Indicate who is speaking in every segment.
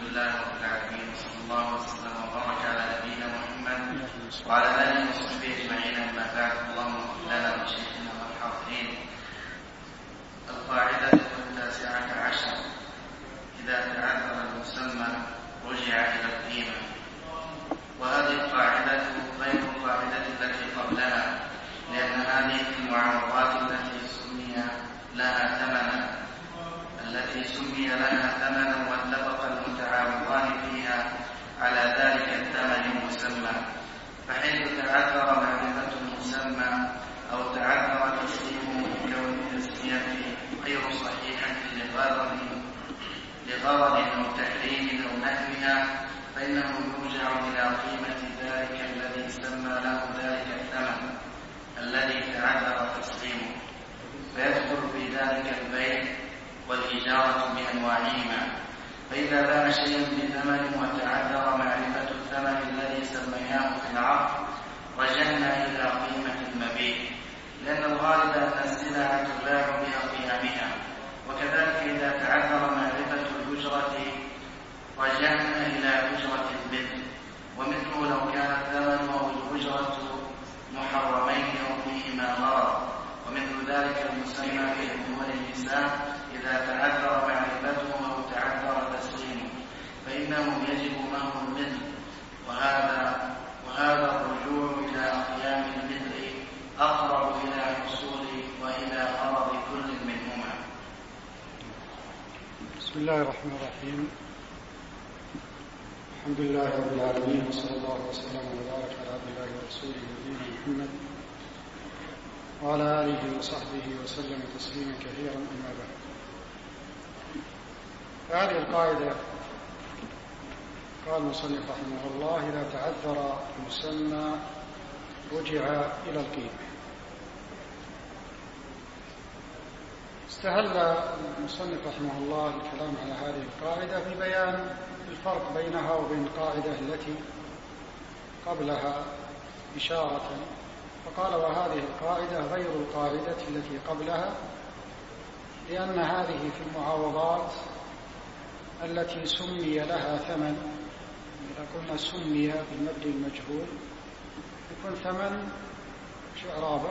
Speaker 1: لله رب العالمين، وصلى الله وسلم وبارك على نبينا محمد وعلى آله وصحبه أجمعين. أما بعد، اللهم اغفر لنا وشيخنا والحاضرين. القاعدة 19 إذا تعذر المسمى رجع إلى القيمة. وهذه القاعدة غير القاعدة التي قبلها، لأن هذه المعارضات التي سمي لها ثمنا واتفق المتعارضان فيها على ذلك الثمن المسمى. فحيث تعذر معرفة المسمى أو تعذر تسليمه بكون التسمية غير صحيحة لغرض أو تحريم أو نحوها، فإنه يرجع إلى قيمة ذلك الذي سمى له ذلك الثمن الذي تعذر تسليمه، فيدخل في ذلك البيع والإجارة بأنواعهما. فإذا بان شيئا بثمن وتعذر معرفة الثمن الذي سميناه في العقد، رجعنا إلى قيمة المبيع، لأن الغالب أن السلعة تباع بأقيامها. وكذلك إذا تعذر معرفة الأجرة، رجعنا إلى أجرة المثل، ومثله لو كان الثمن أو الأجرة محرمين أو فيهما غرض. ومثل ذلك المسمى في أمور النساء إذا تعذر معرفته أو تعذر تسليمه، فإنه يجب مهر المثل، وهذا الرجوع إلى أقيام المثل أقرب إلى حصول وإلى غرض كل منهما.
Speaker 2: بسم الله الرحمن الرحيم. الحمد لله رب العالمين، وصلى الله وسلم وبارك على عبد الله ورسوله نبينا محمد وعلى آله وصحبه وسلم تسليما كثيرا. أما بعد، هذه القاعدة قال المصنف رحمه الله: إذا تعذر المسمى رجع إلى القيمة. استهل المصنف رحمه الله الكلام على هذه القاعدة ببيان الفرق بينها وبين القاعدة التي قبلها إشارة، فقال: وهذه القاعدة غير القاعدة التي قبلها، لأن هذه في المعاوضات التي سمي لها ثمن. إذا قلنا سمي بالمبني المجهول يكون ثمن شعرابة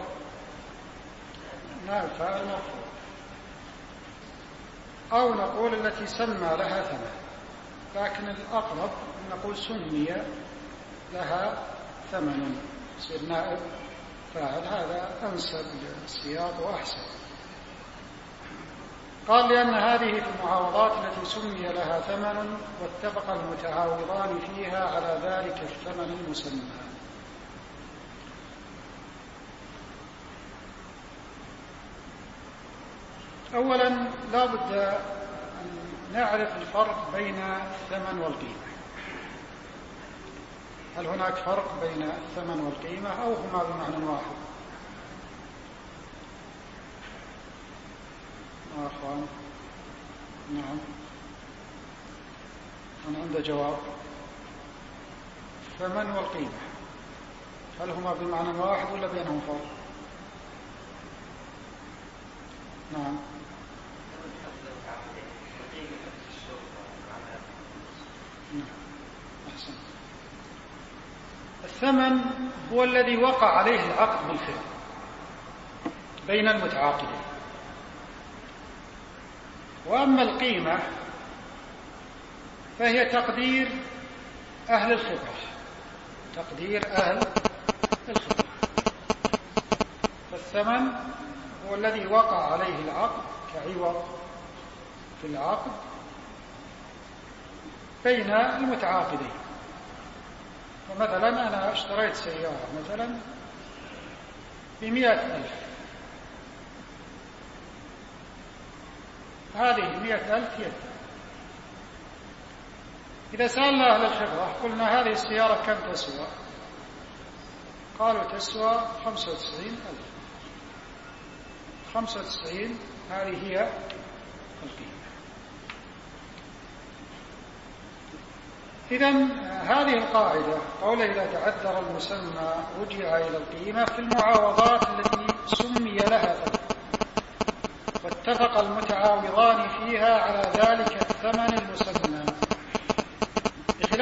Speaker 2: نائب فاعل مرفوع، أو نقول التي سمى لها ثمن، لكن الأقرب أن نقول سمي لها ثمن، يصير نائب فاعل، هذا أنسب للسياق وأحسن. قال: لأن هذه في المعاوضات التي سمي لها ثمن واتفق المتعاوضان فيها على ذلك الثمن المسمى. أولا لا بد أن نعرف الفرق بين الثمن والقيمة. هل هناك فرق بين الثمن والقيمة أو هما بمعنى واحد؟ أخوان، نعم، أنا عندي جواب. الثمن والقيمة هل هما بمعنى واحد ولا بينهم فرق؟ نعم. أحسن. الثمن هو الذي وقع عليه العقد بالفعل بين المتعاقدين، وأما القيمة فهي تقدير أهل الخبرة، فالثمن هو الذي وقع عليه العقد كعوض في العقد بين المتعاقدين. فمثلا أنا اشتريت سيارة مثلا ب100,000، هذه 100,000 هي الثمن. إذا سألنا أهل الخبرة قلنا: هذه السيارة كم تسوى؟ قالوا: تسوى 95,000. 95 هذه هي القيمة. إذن هذه القاعدة قول: إذا تعذر المسمى رجع إلى القيمة في المعاوضات التي سمي لها ثمن واتفق المتعاوضان فيها على ذلك الثمن المسمى.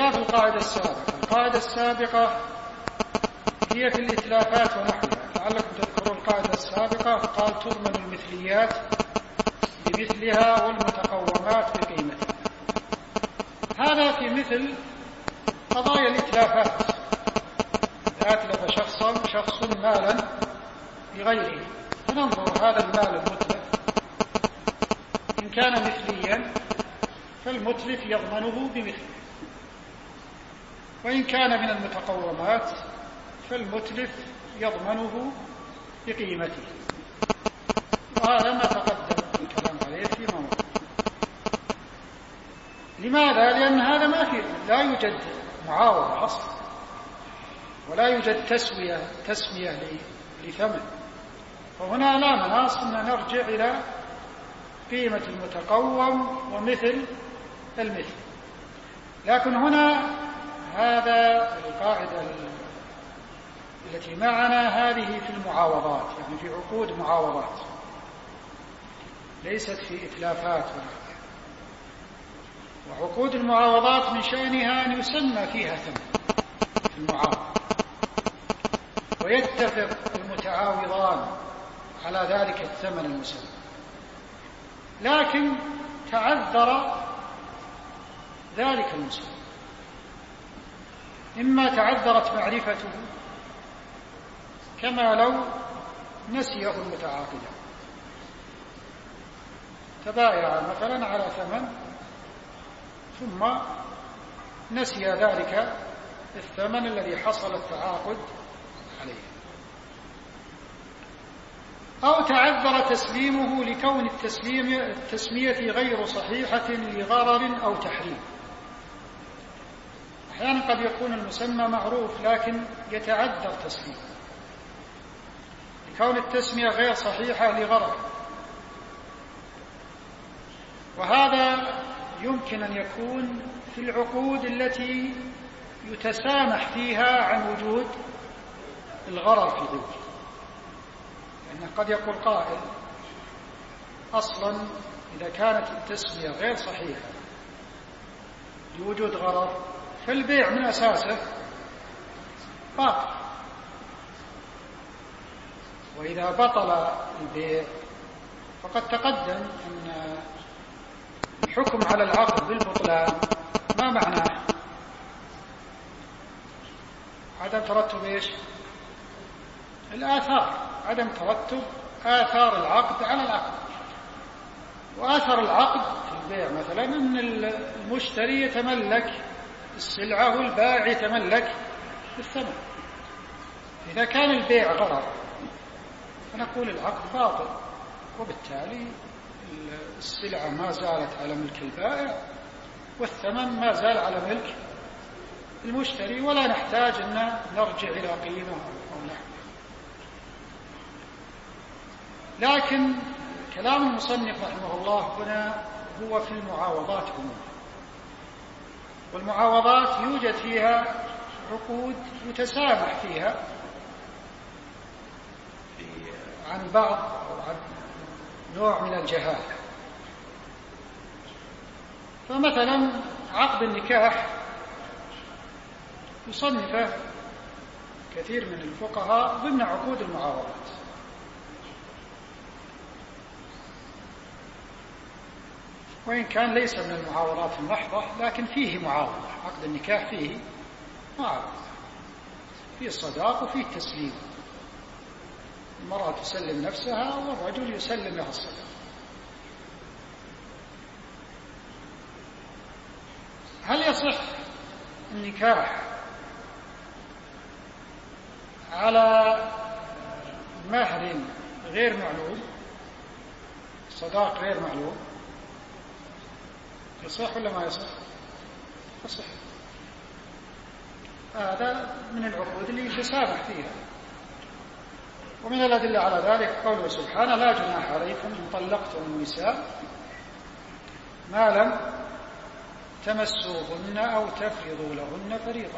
Speaker 2: بخلاف القاعدة السابقة. القاعدة السابقة هي في الإتلافات ونحوها، لعلكم تذكرون القاعدة السابقة قال تضمن المثليات بمثلها والمتقومات بقيمتها. هذا في مثل قضايا الإتلافات، إذا أتلف شخص مالا بغيره فننظر هذا المال المتلف إن كان مثليا فالمتلف يضمنه بمثله، وإن كان من المتقومات فالمتلف يضمنه بقيمته. وهذا ما تقدم الكلام عليه فيما مضى. لماذا؟ لأن هذا لا يوجد معاوضة أصلا، ولا يوجد تسمية لثمن، فهنا لا مناص أن نرجع إلى قيمة المتقوم ومثل المثل. لكن هنا هذا القاعدة التي معنا هذه في المعاوضات، يعني في عقود معاوضات، ليست في إتلافات. وعقود المعاوضات من شأنها أن يسمى فيها ثمن في المعاوضة، ويتفق المتعاوضان على ذلك الثمن المسمى، لكن تعذر ذلك المسمى، إما تعذرت معرفته كما لو نسيه المتعاقدان، تبايع مثلا على ثمن ثم نسي ذلك الثمن الذي حصل التعاقد عليه، أو تعذر تسليمه لكون التسمية غير صحيحة لغرر أو تحريم. أحيانا قد يكون المسمى معروف لكن يتعذر تسليمه لكون التسمية غير صحيحة لغرر، وهذا يمكن أن يكون في العقود التي يتسامح فيها عن وجود الغرر في ذلك. لأن قد يقول قائل أصلا إذا كانت التسمية غير صحيحة لوجود غرر فالبيع من أساسه باطل، وإذا بطل البيع فقد تقدم أن الحكم على العقد بالبطلان ما معناه؟ عدم ترتب إيش؟ الآثار، عدم ترتب آثار العقد على العقد. وآثار العقد في البيع مثلا أن المشتري يتملك السلعة والبائع يتملك الثمن. إذا كان البيع غرر فنقول العقد باطل، وبالتالي السلعة ما زالت على ملك البائع والثمن ما زال على ملك المشتري، ولا نحتاج أن نرجع إلى قيمة أو نحو. لكن كلام المصنف رحمه الله هنا هو في المعاوضات عموما، والمعاوضات يوجد فيها عقود يتسامح فيها عن بعض أو عن نوع من الجهالة. فمثلا عقد النكاح يصنفه كثير من الفقهاء ضمن عقود المعاوضات، وإن كان ليس من المعاوضات المحضة لكن فيه معاوضة. عقد النكاح فيه معاوضة، فيه الصداق وفيه التسليم، المرأة تسلم نفسها والرجل يسلم لها الصداق. هل يصح النكاح على مهر غير معلوم، صداق غير معلوم؟ يصح ولا ما يصح؟ يصح. هذا من العقود اللي يتسامح فيها. ومن الأدلة على ذلك قوله سبحانه: لا جناح عليكم إن طلقتم النساء ما لم تمسوهن أو تفرضوا لهن فريضة.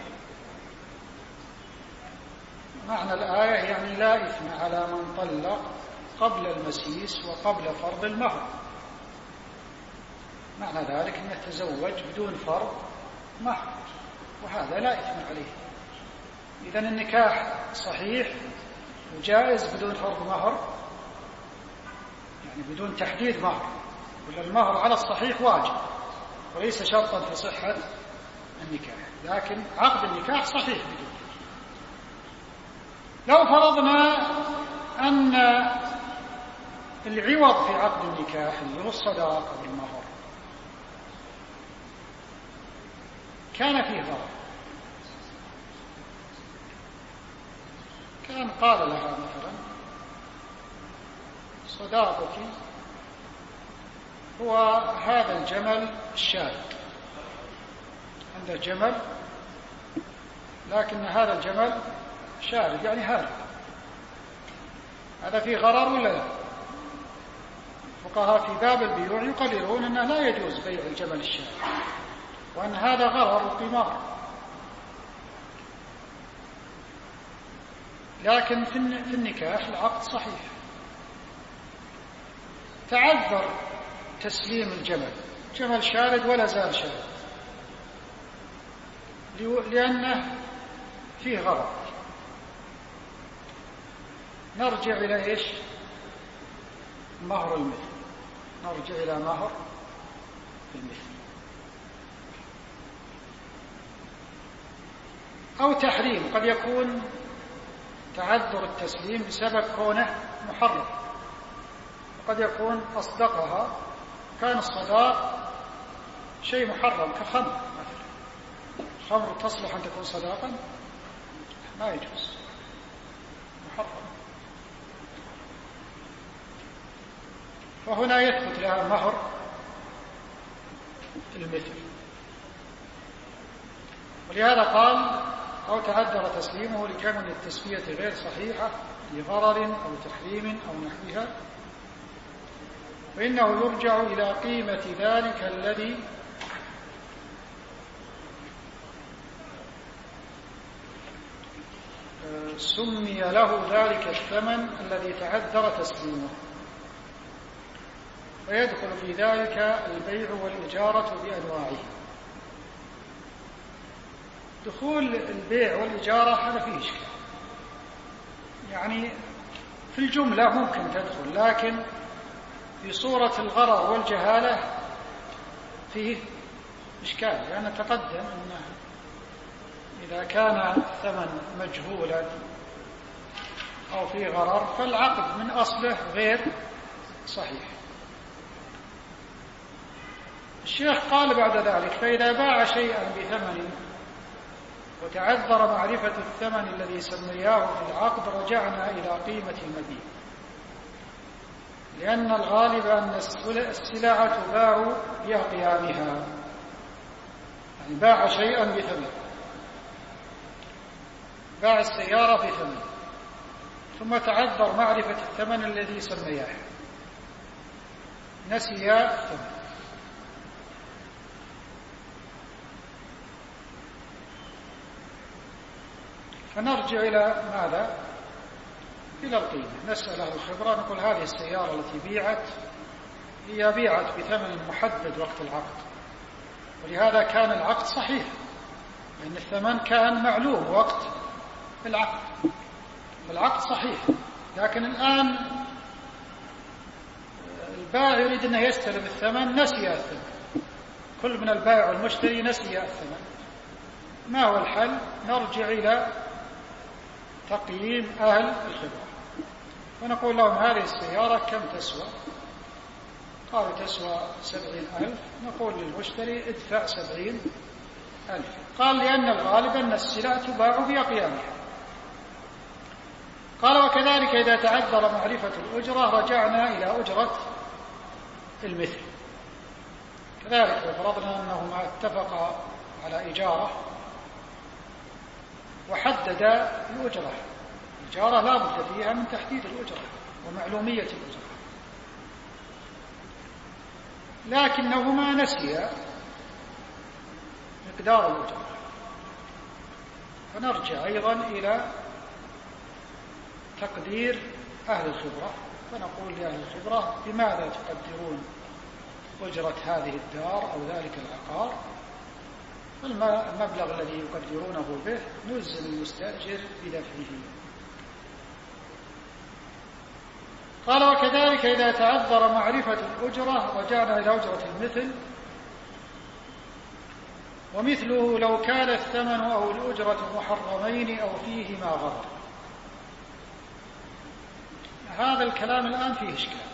Speaker 2: معنى الآية يعني لا إثم على من طلق قبل المسيس وقبل فرض المهر. معنى ذلك أنه تزوج بدون فرض مهر، وهذا لا إثم عليه. إذن النكاح صحيح وجائز بدون فرض مهر، يعني بدون تحديد مهر، ولا المهر على الصحيح واجب وليس شرطا في صحة النكاح، لكن عقد النكاح صحيح بدون. لو فرضنا أن العوض في عقد النكاح اللي هو الصداق أو المهر كان فيه غرض، كان قال لها مثلا صداقك هو هذا الجمل الشارد، عنده جمل لكن هذا الجمل شارد يعني هارب، هذا فيه غرر ولا لا؟ الفقهاء في باب البيوع يقررون أنه لا يجوز بيع الجمل الشارد، وأن هذا غرر وقمار. لكن في النكاح العقد صحيح. تعذر تسليم الجمل، جمل شارد ولا زال شارد لأنه فيه غرض، نرجع إلى إيش؟ مهر المثل، نرجع إلى مهر المثل. أو تحريم، قد يكون تعذر التسليم بسبب كونه محرم، وقد يكون أصدقها، كان الصداق شيء محرم كخمر مثلا، الخمر تصلح أن تكون صداقا؟ ما يجوز، محرم. وهنا يثبت لها مهر المثل، ولهذا قال أو تعذر تسليمه لكون التسمية غير صحيحة لغرر أو تحريم أو نحوها، فإنه يرجع إلى قيمة ذلك الذي سمي له ذلك الثمن الذي تعذر تسليمه، ويدخل في ذلك البيع والإجارة بأنواعه. دخول البيع والإجارة هذا فيه إشكال، يعني في الجملة ممكن تدخل، لكن في صورة الغرر والجهالة فيه إشكال، لأن تقدم أنه إذا كان الثمن مجهولا أو فيه غرر فالعقد من أصله غير صحيح. الشيخ قال بعد ذلك: فإذا باع شيئا بثمن وتعذر معرفة الثمن الذي سمياه في العقد رجعنا إلى قيمة المبيع، لأن الغالب أن السلعة تباع بقيامها، يعني باع شيئا بثمن، باع السيارة بثمن ثم تعذر معرفة الثمن الذي سمياه، نسي الثمن، فنرجع إلى ماذا؟ إلى القيمة، نسأل أهل الخبرة، نقول هذه السيارة التي بيعت هي بيعت بثمن محدد وقت العقد، ولهذا كان العقد صحيح، لأن الثمن كان معلوم وقت العقد، فالعقد صحيح. لكن الآن البائع يريد أنه يستلم الثمن، نسي الثمن، كل من البائع والمشتري نسي الثمن. ما هو الحل؟ نرجع إلى تقييم أهل الخبرة، ونقول لهم هذه السيارة كم تسوى؟ قالوا تسوى 70,000. نقول للمشتري ادفع 70,000. قال لأن الغالب أن السلع تباع بأقيامها. قال وكذلك إذا تعذر معرفة الأجرة رجعنا إلى أجرة المثل. كذلك لو فرضنا أنهما اتفقا على إجارة وحدد الأجرة، الإجارة لا بد فيها من تحديد الأجرة ومعلومية الأجرة، لكنهما نسيا مقدار الأجرة، فنرجع أيضا إلى تقدير أهل الخبرة، فنقول لأهل الخبرة بماذا تقدرون أجرة هذه الدار أو ذلك العقار؟ المبلغ الذي يقدرونه به نلزم المستأجر بدفعه. قال: وكذلك إذا تعذر معرفة الأجرة رجعنا إلى أجرة المثل، ومثله لو كان الثمن أو الأجرة محرمين أو فيهما غرر. هذا الكلام الآن فيه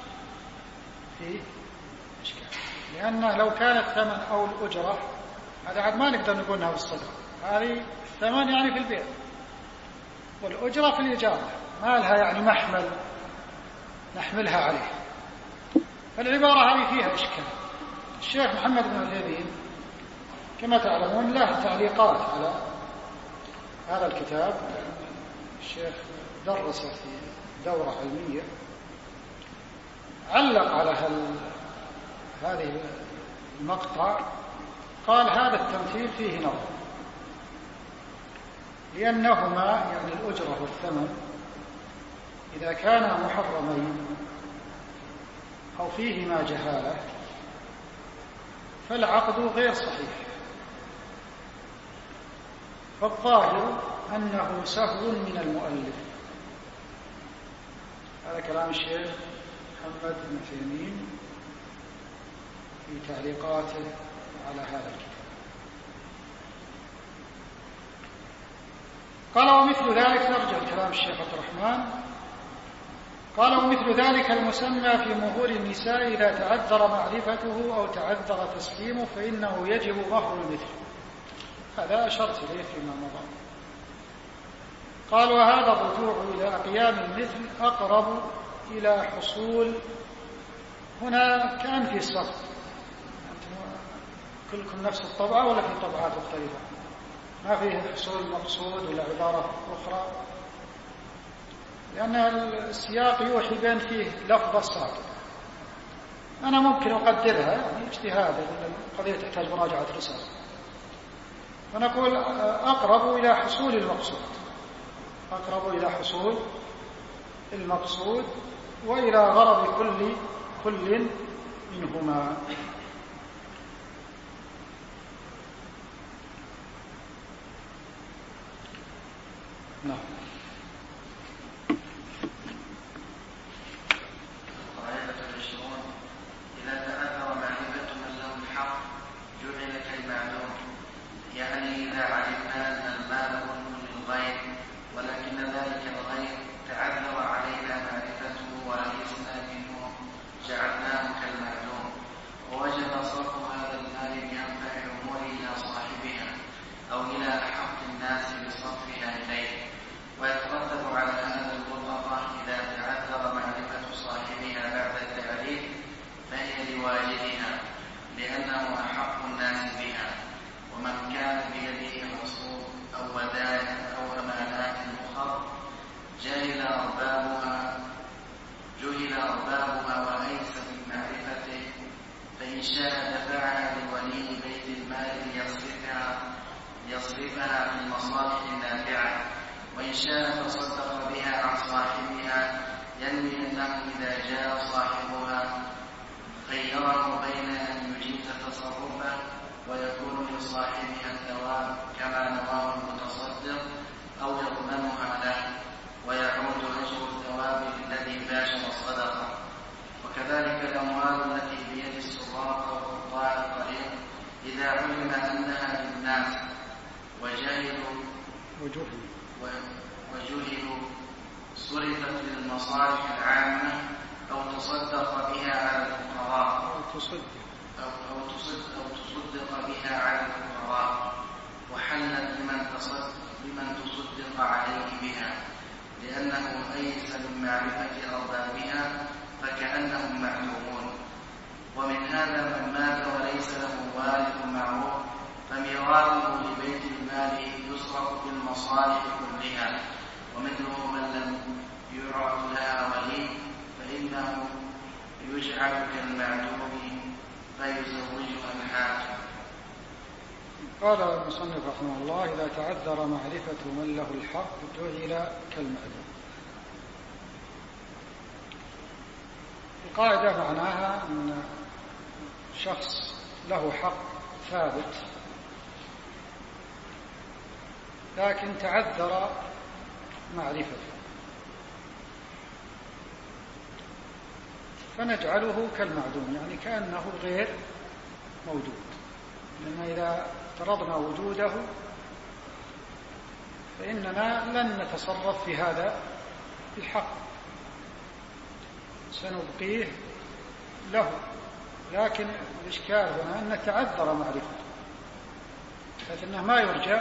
Speaker 2: إشكال، لأنه لو كان الثمن أو الأجرة، هذا عاد ما نقدر نقول انها في الصدقة، هذه الثمن يعني في البيع، والأجرة في الإجارة، ما لها يعني محمل نحملها عليه. فالعبارة هذه فيها إشكال. الشيخ محمد بن عثيمين كما تعلمون له تعليقات على هذا الكتاب، الشيخ درس في دورة علمية، علق على هذه المقطع، قال: هذا التمثيل فيه نظر، لأنهما يعني الأجرة والثمن إذا كانا محرمين أو فيهما جهالة فالعقد غير صحيح، فالظاهر أنه سهو من المؤلف. هذا كلام الشيخ محمد بن عثيمين في تعليقاته على هذا الكتاب. قال: ومثل ذلك، نرجع كلام الشيخ عبد الرحمن، قال: ومثل ذلك المسمى في مهور النساء إذا تعذر معرفته أو تعذر تسليمه فإنه يجب مهر المثل. هذا أشرت إليه فيما مضى. قال: وهذا الرجوع إلى أقيام المثل أقرب إلى حصول، هنا كان في الصف، كلكم نفس الطبعة ولا في طبعات مختلفة؟ ما فيه حصول مقصود ولا عبارة أخرى؟ لأن السياق يوحي بأن فيه لفظة ساقطة. أنا ممكن أقدرها يعني اجتهادا، لأن القضية تحتاج مراجعة رسالة، فنقول أقرب إلى حصول المقصود، أقرب إلى حصول المقصود وإلى غرض كل منهما. نعم.
Speaker 1: إذا تعذر معرفة من له الحق جعل كالمعدوم، يعني إذا علمنا أن المال ملك للغير ولكن ذلك الغير تعذر علينا معرفته وليسنا منه جعلناه كالمعدوم، ووجب صرف هذا المال بأنفع الأمور إلى صاحبها أو إلى أحق الناس بصرفها إليه. ويترتب على هذا المطلقة إذا تعذر معرفة صاحبها بعد التعريف فهي لواجبها لأنه أحق الناس بها. ومن كان بيده مصروف أو ودائع أو أمانات أخرى جهل أربابها وأيس من معرفته، فإن شاء دفعها لولي بيت المال ليصرفها في المصالح النافعة، وإن شاء تصدق بها عن صاحبها، ينوي أنه إذا جاء صاحبها خيره بين أن يجيز تصرفه ويكون لصاحبها الثواب كما نواه المتصدق أو يضمنها له ويعود أجر الثواب الذي باشر الصدقة. وكذلك الأموال التي بيد السراق أو قطاع الطريق إذا علم أنها للناس وجهلوا صرفت للمصالح العامة أو تصدق بها على الفقراء أو تصدق بها على الفقراء، وحلت لمن تصدق عليه بها، لأنه أيس من معرفة أربابها فكأنهم معلومون. ومن هذا من مات وليس له وارث معروف فميراثه لبيت المال يصرف بالمصالح كلها، ومثله من لم يعرف لها ولي فإنه يجعل كالمعدوم فيزوجها الحاكم.
Speaker 2: قال المصنف رحمه الله: إذا تعذر معرفة من له الحق جعل كالمعدوم. القاعدة معناها أن شخص له حق ثابت لكن تعذر معرفته، فنجعله كالمعدوم، يعني كأنه غير موجود. لأن إذا افترضنا وجوده فإننا لن نتصرف في هذا الحق، سنبقيه له. لكن الإشكال هنا أن تعذر معرفته، بحيث أنه ما يرجى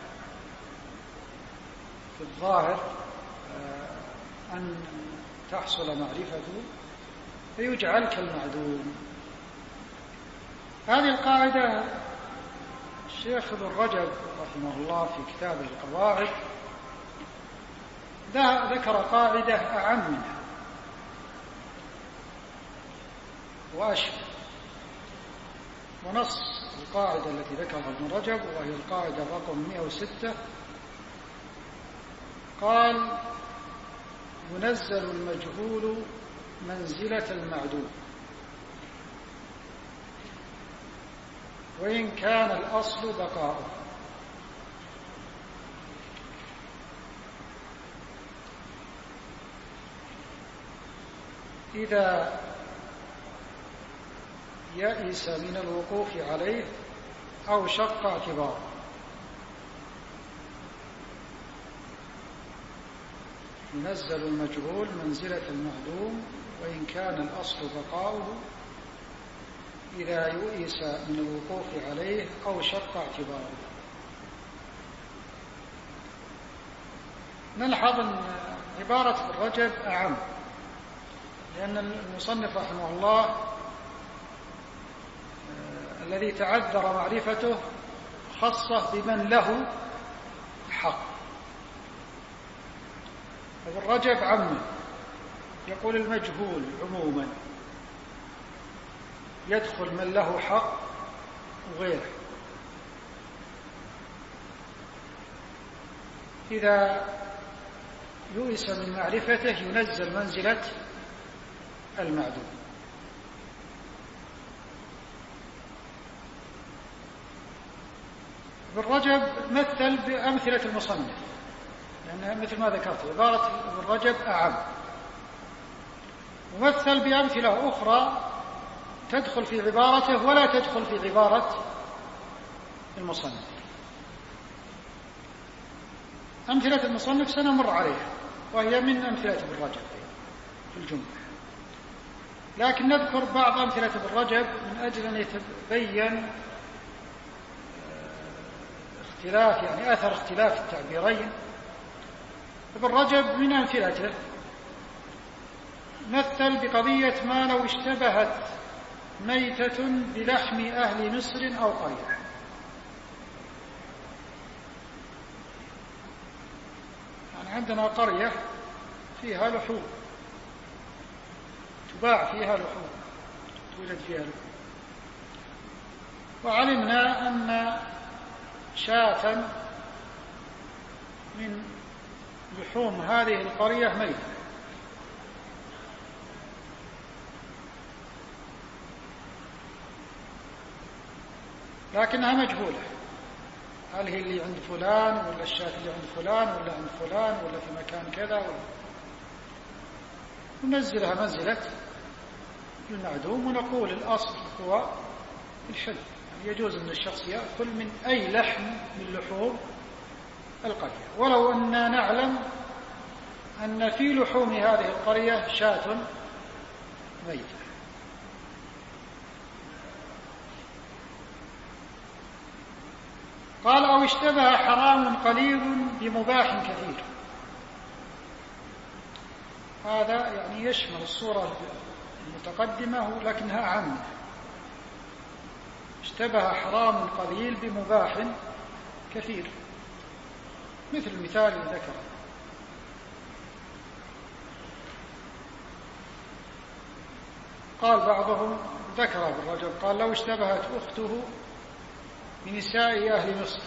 Speaker 2: في الظاهر أن تحصل معرفته، فيجعل كالمعدوم. هذه القاعدة الشيخ ابن رجب رحمه الله في كتابه القواعد ذكر قاعدة أعم منها وأشمل، ونص القاعدة التي ذكرها ابن رجب وهي القاعدة رقم 106 قال: ينزل المجهول منزلة المعدوم وإن كان الأصل بقاؤه. إذا يئس من الوقوف عليه أو شق اعتباره. ينزل المجهول منزلة المعدوم وإن كان الأصل بقاؤه إذا يئس من الوقوف عليه أو شق اعتباره. نلحظ أن عبارة ابن رجب أعم، لأن المصنف رحمه الله الذي تعذر معرفته خصه بمن له حق. ابن رجب عمه يقول المجهول عموما يدخل من له حق وغيره. إذا يؤس من معرفته ينزل منزلة المعدوم. ابن رجب مثل بأمثلة المصنف، لأنها مثل ما ذكرت عبارة ابن رجب أعم، ومثل بأمثلة أخرى تدخل في عبارته ولا تدخل في عبارة المصنف. أمثلة المصنف سنمر عليها وهي من أمثلة ابن رجب في الجملة، لكن نذكر بعض أمثلة ابن رجب من أجل أن يتبين اختلاف، يعني أثر اختلاف التعبيرين. ابن رجب من أمثلته مثل بقضية ما لو اشتبهت ميتة بلحم أهل مصر أو قرية. يعني عندنا قرية فيها لحوم، تباع فيها لحوم، توجد فيها لحوم، وعلمنا أن شاة من لحوم هذه القرية ميتة، لكنها مجهولة، هل هي اللي عند فلان ولا الشاة اللي عند فلان ولا عند فلان ولا في مكان كذا، ننزلها منزلة المعدوم ونقول الأصل هو الحل. يعني يجوز أن الشخص يأكل من أي لحم من لحوم القرية، ولو أننا نعلم أن في لحوم هذه القرية شاة ميتة. قال: أو اشتبه حرام قليل بمباح كثير. هذا يعني يشمل الصورة المتقدمة لكنها عامة. اشتبه حرام قليل بمباح كثير، مثل المثال اللي ذكره. قال بعضهم ذكر ابن رجب قال: لو اشتبهت أخته بنساء أهل مصر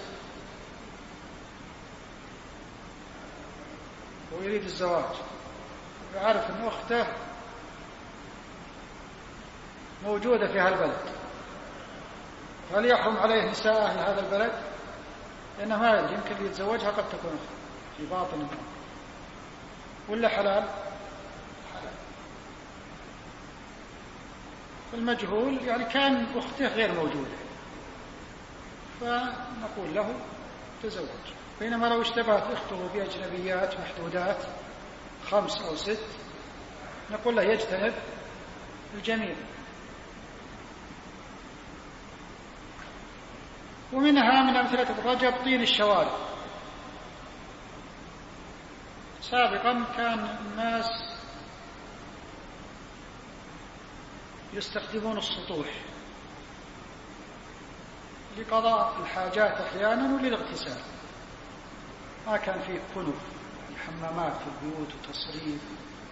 Speaker 2: ويريد الزواج، ويعرف أن أخته موجودة في هذا البلد، هل يحرم عليه نساء أهل هذا البلد لأنه ما يدري، يمكن اللي يتزوجها قد تكون في باطن الأمر، ولا حلال حلال. المجهول يعني كان أخته غير موجودة فنقول له تزوج، بينما لو اشتبهت أخته بأجنبيات محدودات 5 أو 6 نقول له يجتنب الجميع. ومنها من أمثلة الرجب طين الشوارع. سابقا كان الناس يستخدمون السطوح لقضاء الحاجات أحيانا وللاغتسال، ما كان فيه كنف الحمامات في البيوت وتصريف.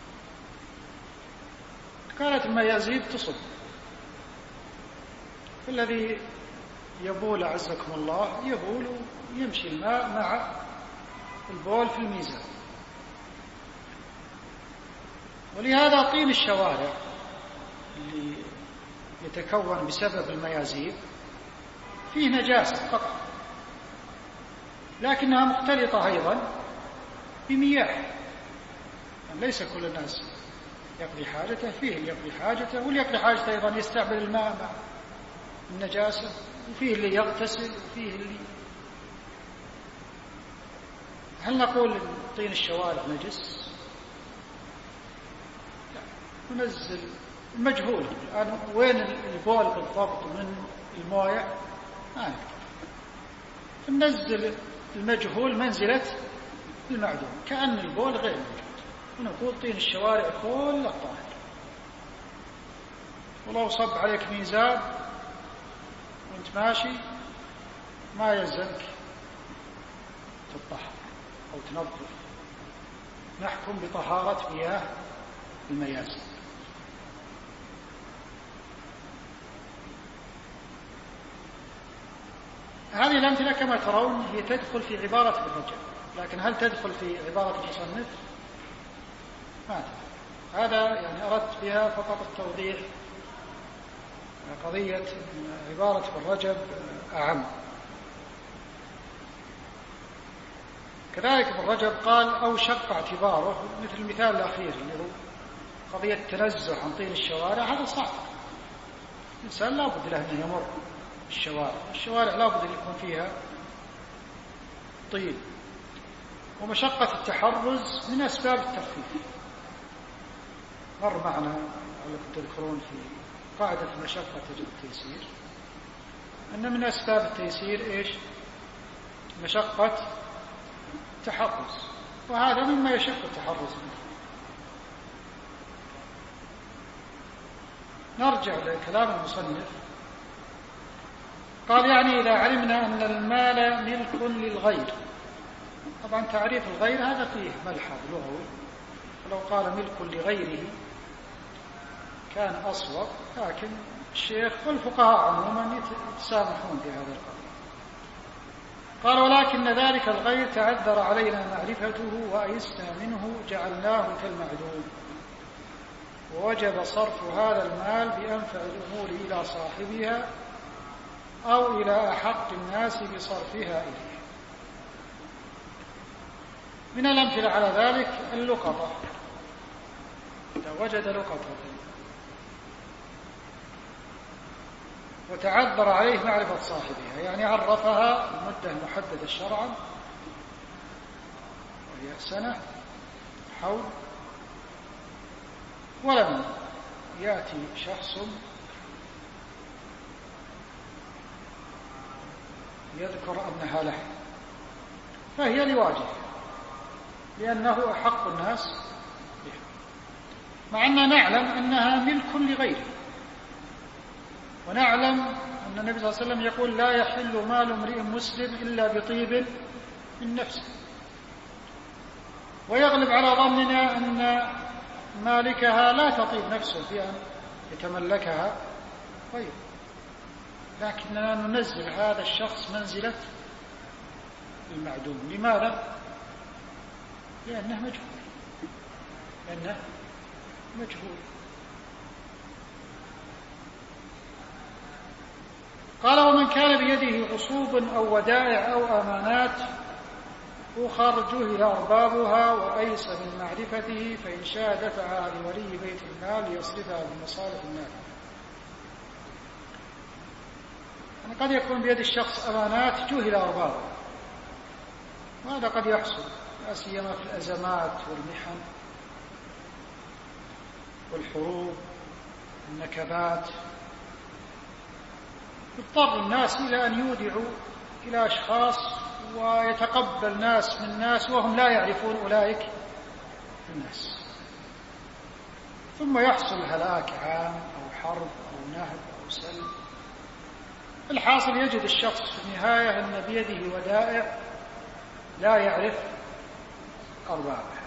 Speaker 2: كانت الميازيب تصب، الذي يبول عزكم الله يبول ويمشي الماء مع البول في الميزان. ولهذا طين الشوارع اللي يتكون بسبب الميازيب فيه نجاسة قطعا، لكنها مختلطة أيضا بمياه، يعني ليس كل الناس يقضي حاجته فيه، اللي يقضي حاجته واللي يقضي حاجته أيضا يستعمل الماء مع النجاسة، وفيه اللي يغتسل وفيه اللي. هل نقول طين الشوارع نجس؟ لا، ننزل مجهول الآن وين البول بالضبط من المويه ما نقدر، فننزل المجهول منزلة المعدوم كأن البول غير موجود، ونقول طين الشوارع كله طاهر. ولو صب عليك ميزان وانت ماشي ما يلزمك تطهر أو تنظف، نحكم بطهارة مياه المياسر. هذه الأمثلة كما ترون هي تدخل في عبارة الرجل، لكن هل تدخل في عبارة المصنف؟ ما تدخل. هذا يعني أردت بها فقط التوضيح قضية عبارة بالرجب أعم. كذلك بالرجب قال أو شق اعتباره، مثل المثال الأخير اللي هو قضية التنزه عن طين الشوارع، هذا صعب. الإنسان لا بد له أن يمر الشوارع لا بد أن يكون فيها طين، ومشقة التحرز من أسباب التخفيف. مر معنا تذكرون في قاعدة المشقة تجب التيسير أن من أسباب التيسير إيش؟ مشقة التحرز، وهذا مما يشق التحرز منه. نرجع لكلام المصنف. قال يعني إذا علمنا أن المال ملك للغير. طبعا تعريف الغير هذا فيه ملحظ لغوي، ولو قال ملك لغيره كان أصوب، لكن الشيخ والفقهاء عموما يتسامحون في هذا القول. قال ولكن ذلك الغير تعذر علينا معرفته وأيسنا منه جعلناه كالمعدوم، ووجب صرف هذا المال بأنفع الأمور إلى صاحبها أو إلى أحق الناس بصرفها إليه. من الأمثلة على ذلك اللقطة. إذا وجد لقطة وتعذر عليه معرفة صاحبها، يعني عرفها المدة المحددة شرعا وهي سنة حول، ولم يأتي شخص يذكر أنها له، فهي لواجهه لأنه أحق الناس بها، مع أننا نعلم أنها ملك لغيره، ونعلم أن النبي صلى الله عليه وسلم يقول لا يحل مال امرئ مسلم إلا بطيب من نفسه، ويغلب على ظننا أن مالكها لا تطيب نفسه بأن يتملكها غيره، لكننا ننزل هذا الشخص منزلة المعدوم. لماذا؟ لأنه مجهول. قال: ومن كان بيده غصوب أو ودائع أو أمانات أخر جهل أربابها وأيس من معرفته، فإن شاء دفعها لولي بيت المال ليصرفها بمصالح الناس. يعني قد يكون بيد الشخص أمانات جهل أربابها، وهذا قد يحصل لا سيما في الأزمات والمحن والحروب والنكبات. يضطر الناس إلى أن يودعوا إلى أشخاص ويتقبل ناس من ناس وهم لا يعرفون أولئك الناس، ثم يحصل هلاك عام أو حرب أو نهب أو سلب. الحاصل يجد الشخص في النهاية أن بيده ودائع لا يعرف أربابها.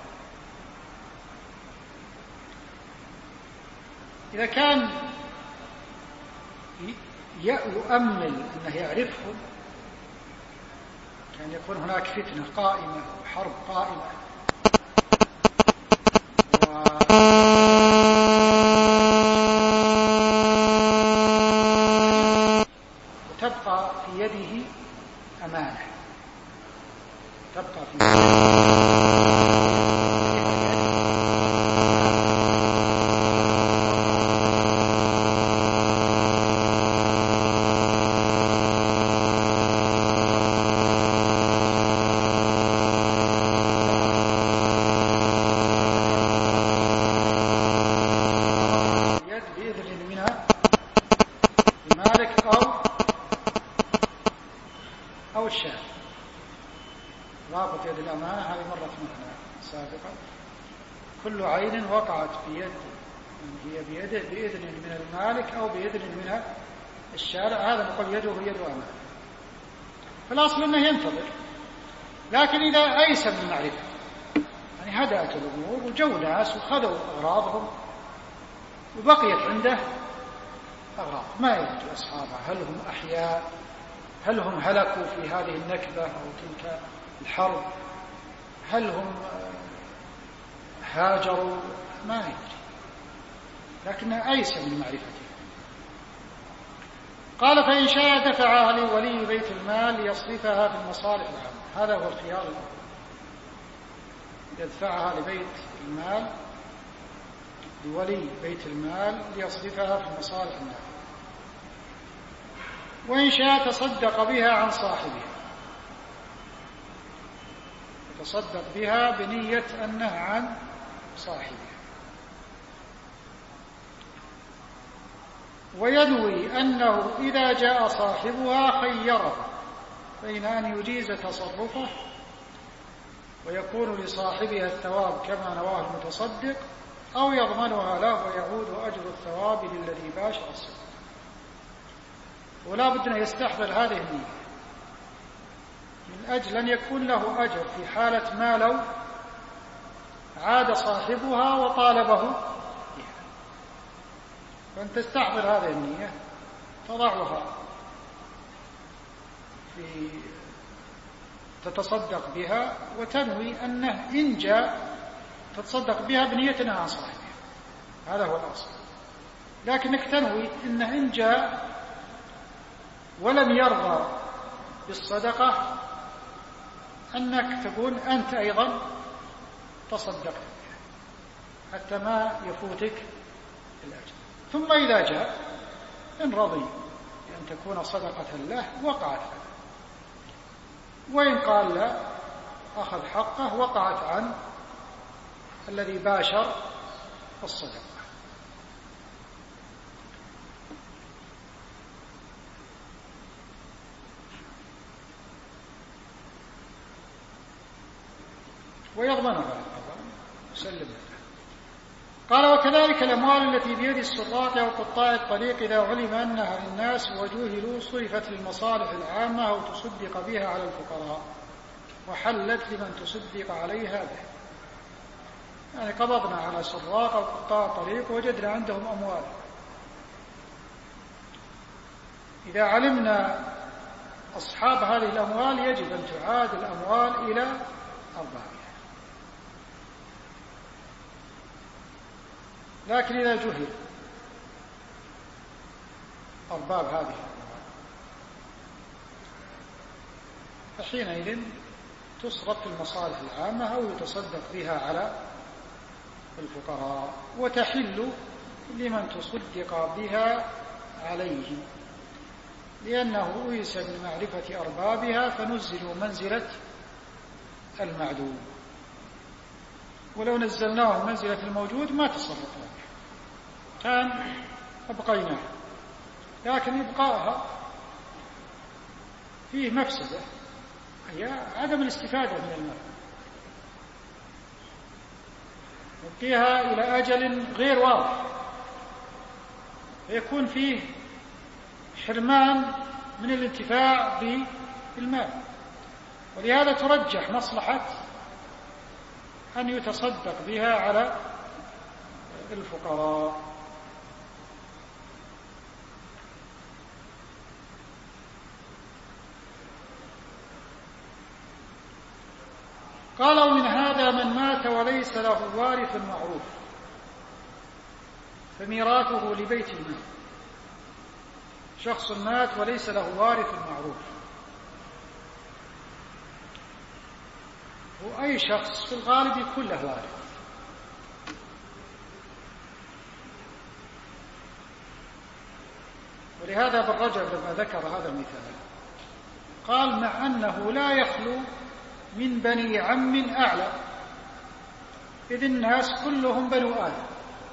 Speaker 2: إذا كان يؤمل أنه يعرفهم، كان يكون هناك فتنة قائمة وحرب قائمة وتبقى في يده أمانة، تبقى في كل عين وقعت بيد هي بيده بإذن من المالك أو بإذن من الشارع، هذا نقول يده يد أمانة. فالأصل أنه ينتظر، لكن إذا أيس من المعرفة، يعني هدأت الأمور وجو ناس وخذوا أغراضهم وبقيت عنده أغراض، ما يدري أصحابها هل هم أحياء، هل هم هلكوا في هذه النكبة أو تلك الحرب، هل هم هاجروا، ما يدري، لكنه أيس من معرفته. قال: فإن شاء دفعها لولي بيت المال ليصرفها في المصالح العامة. هذا هو الخيار الأول، يدفعها لبيت المال لولي بيت المال ليصرفها في المصالح العامة. وإن شاء تصدق بها عن صاحبها، يتصدق بها بنية أنها عن صاحبها، وينوي أنه إذا جاء صاحبها خيره بين أن يجيز تصرفه ويكون لصاحبها الثواب كما نواه المتصدق، أو يضمنها له ويعود أجر الثواب للذي باشر الصدق. ولا بد أن يستحضر هذه النية من أجل أن يكون له أجر في حالة ما لو عاد صاحبها وطالبه بها. فأن تستحضر هذه النية، تضعها في تتصدق بها وتنوي أنه إن جاء تتصدق بها بنية عن صاحبها، هذا هو الأصل. لكنك تنوي أنه إن جاء ولم يرضى بالصدقة أنك تكون أنت أيضا تصدقت بها حتى ما يفوتك الأجر. ثم إذا جاء إن رضي بأن تكون صدقة له وقعت له، وإن قال لا أخذ حقه وقعت عن الذي باشر الصدقة. ويضمنها يسلمها. قال: وكذلك الأموال التي بيد السراق أو قطاع الطريق إذا علم أنها للناس وجهلوا صرفت للمصالح العامة أو تصدق بها على الفقراء وحلت لمن تصدق عليها به. يعني قبضنا على سراق أو قطاع طريق وجدنا عندهم أموال، إذا علمنا أصحاب هذه الأموال يجب أن تعاد الأموال إلى أربابها. لكن إذا جهل أرباب هذه الأموال فحينئذ تصرف في المصالح العامة أو يتصدق بها على الفقراء، وتحل لمن تصدق بها عليه، لأنه أيس من معرفة أربابها فنزلوا منزلة المعدوم، ولو نزلناه منزلة الموجود ما تصرفنا كان أبقيناه، لكن إبقاءها فيه مفسدة، هي عدم الاستفادة من المال، نبقيها إلى أجل غير واضح فيكون فيه حرمان من الانتفاع بالمال، ولهذا ترجح مصلحة أن يتصدق بها على الفقراء. قالوا من هذا من مات وليس له وارث معروف فميراثه لبيت المال. شخص مات وليس له وارث معروف، وأي شخص في الغالب يكون له وارث، ولهذا ابن رجب لما ذكر هذا المثال قال مع أنه لا يخلو من بني عم أعلى، إذ الناس كلهم بنو آدم،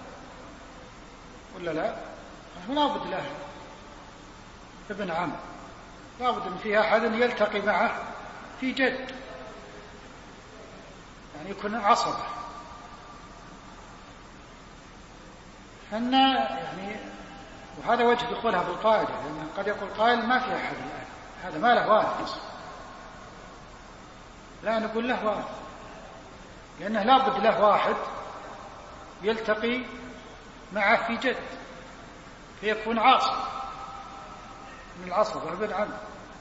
Speaker 2: ولا لا؟ لا بد له ابن عم، لا بد أن فيها أحد يلتقي معه في جد، يعني يكون عصبة. فإن يعني وهذا وجه دخولها بالقاعدة، لأن قد يقول قائل ما في أحد الآن، هذا ما له وارث، لا نقول له وارث، لأنه لا بد له واحد يلتقي معه في جد فيكون عاصب من العصبة ابن عم،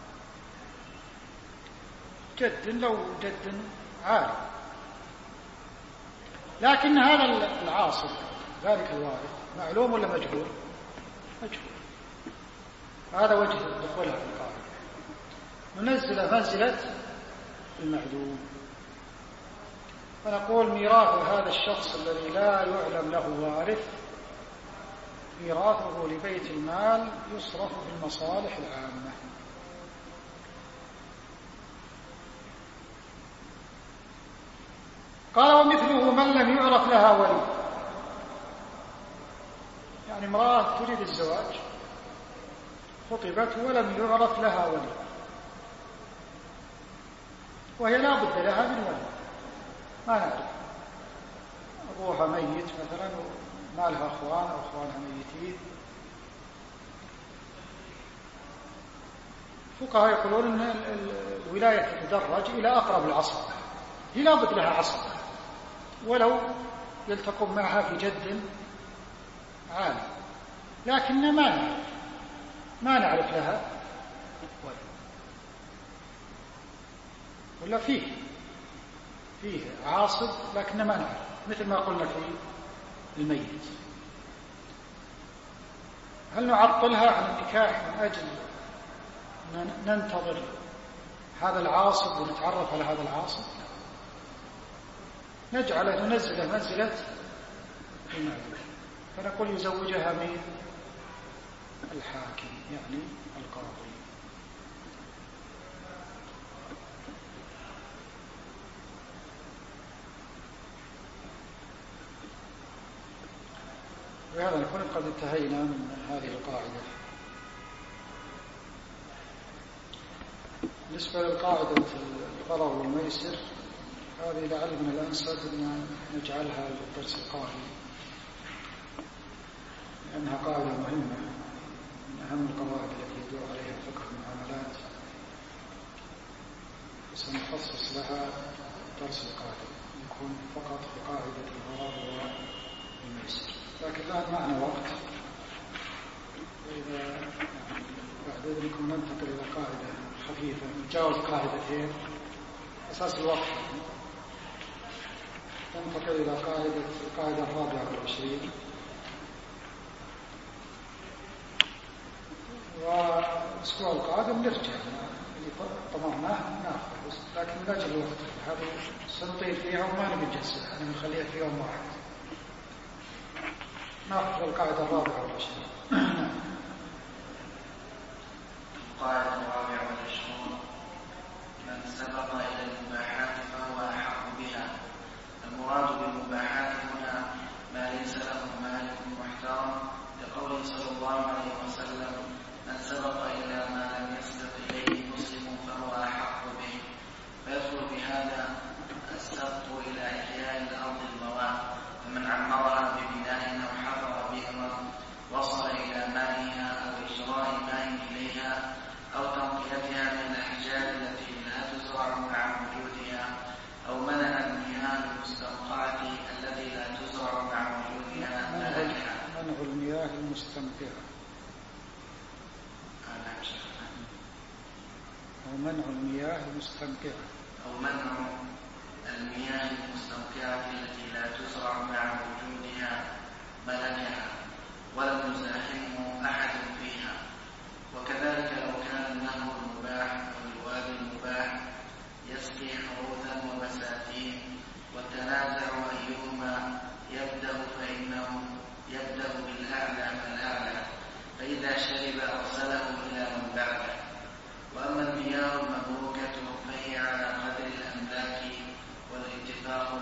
Speaker 2: جد لو جد عالم، لكن هذا العاصب ذلك الوارث معلوم ولا مجهول؟ مجهول. هذا وجه دخولها في القاعدة، ننزل منزلة المعدوم، فنقول ميراث هذا الشخص الذي لا يعلم له وارث ميراثه لبيت المال يصرف في المصالح العامة. قال ومثله من لم يعرف لها ولي، يعني امرأة تريد الزواج خطبت ولم يعرف لها ولي، وهي لا بد لها من ولي، ما نعرف، أبوها ميت مثلا وما لها أخوان أو أخوانها ميتين، الفقهاء يقولون أن الولاية تدرج إلى أقرب العصبة، هي لا بد لها عصبة ولو يلتقون معها في جد عالي، لكن ما نعرف لها ولي، ولا فيه عاصب لكن ما نعرف، مثل ما قلنا في الميت. هل نعطلها عن النكاح من أجل ننتظر هذا العاصب ونتعرف على هذا العاصب؟ نجعله ننزله منزلة المعدوم، فنقول يزوجها من الحاكم يعني القاضي. وهذا نكون قد انتهينا من هذه القاعدة. بالنسبة للقاعدة الغرر والميسر هذه لعل من الأنسب أن نجعلها للدرس القادم، لأنها قاعدة مهمة من أهم القواعد التي يدور عليها فقه المعاملات، سنخصص لها الدرس القادم يكون فقط في قاعدة الغرر والميسر، لكن الآن معنا وقت، وإذا بعد ذلك ننتقل إلى قاعدة خفيفة نتجاوز قاعدتين أساس الوقت، ننتقل إلى القاعدة 24، والأسبوع القادم نرجع اللي طمعناه ناخذ، لكن من أجل الوقت هذه سنطيل فيها وما نبي نجلسها، يعني نخليها في يوم واحد. ناخذ القاعدة الرابعة والعشرين.
Speaker 1: القاعدة الرابعة والعشرون: من سبق إلى المباحات فهو أحق بها. المراد بالمباحات هنا ما ليس له مالك محترم، لقوله صلى الله عليه وسلم: من سبق إلى ما لم يسبق إليه مسلم فهو أحق به. فيدخل بهذا السبق إلى إحياء الأرض المواد، فمن عمرها ببناء أو حفر بئرا وصل إلى مائها أو إجراء ماء إليها أو تنقيتها من الأحجار التي لا تزرع مع وجودها، أو منع المياه المستنقعة التي لا تزرع مع وجودها ملكها.
Speaker 2: منع المياه المستنقعة أو منع المياه المستنقعة
Speaker 1: أو منع المياه المستنقعة التي لا تزرع مع وجودها ملكها ولم يزاحمه أحد فيها. وكذلك لو كان النهر المباح أو الوادي المباح يسقي حروثا وبساتين وتنازع أيهما يبدأ، فإنه يبدأ بالأعلى فالأعلى، فإذا شرب أرسله إلى من بعده. وأما المياه المملوكة فهي على قدر الأملاك والاتفاق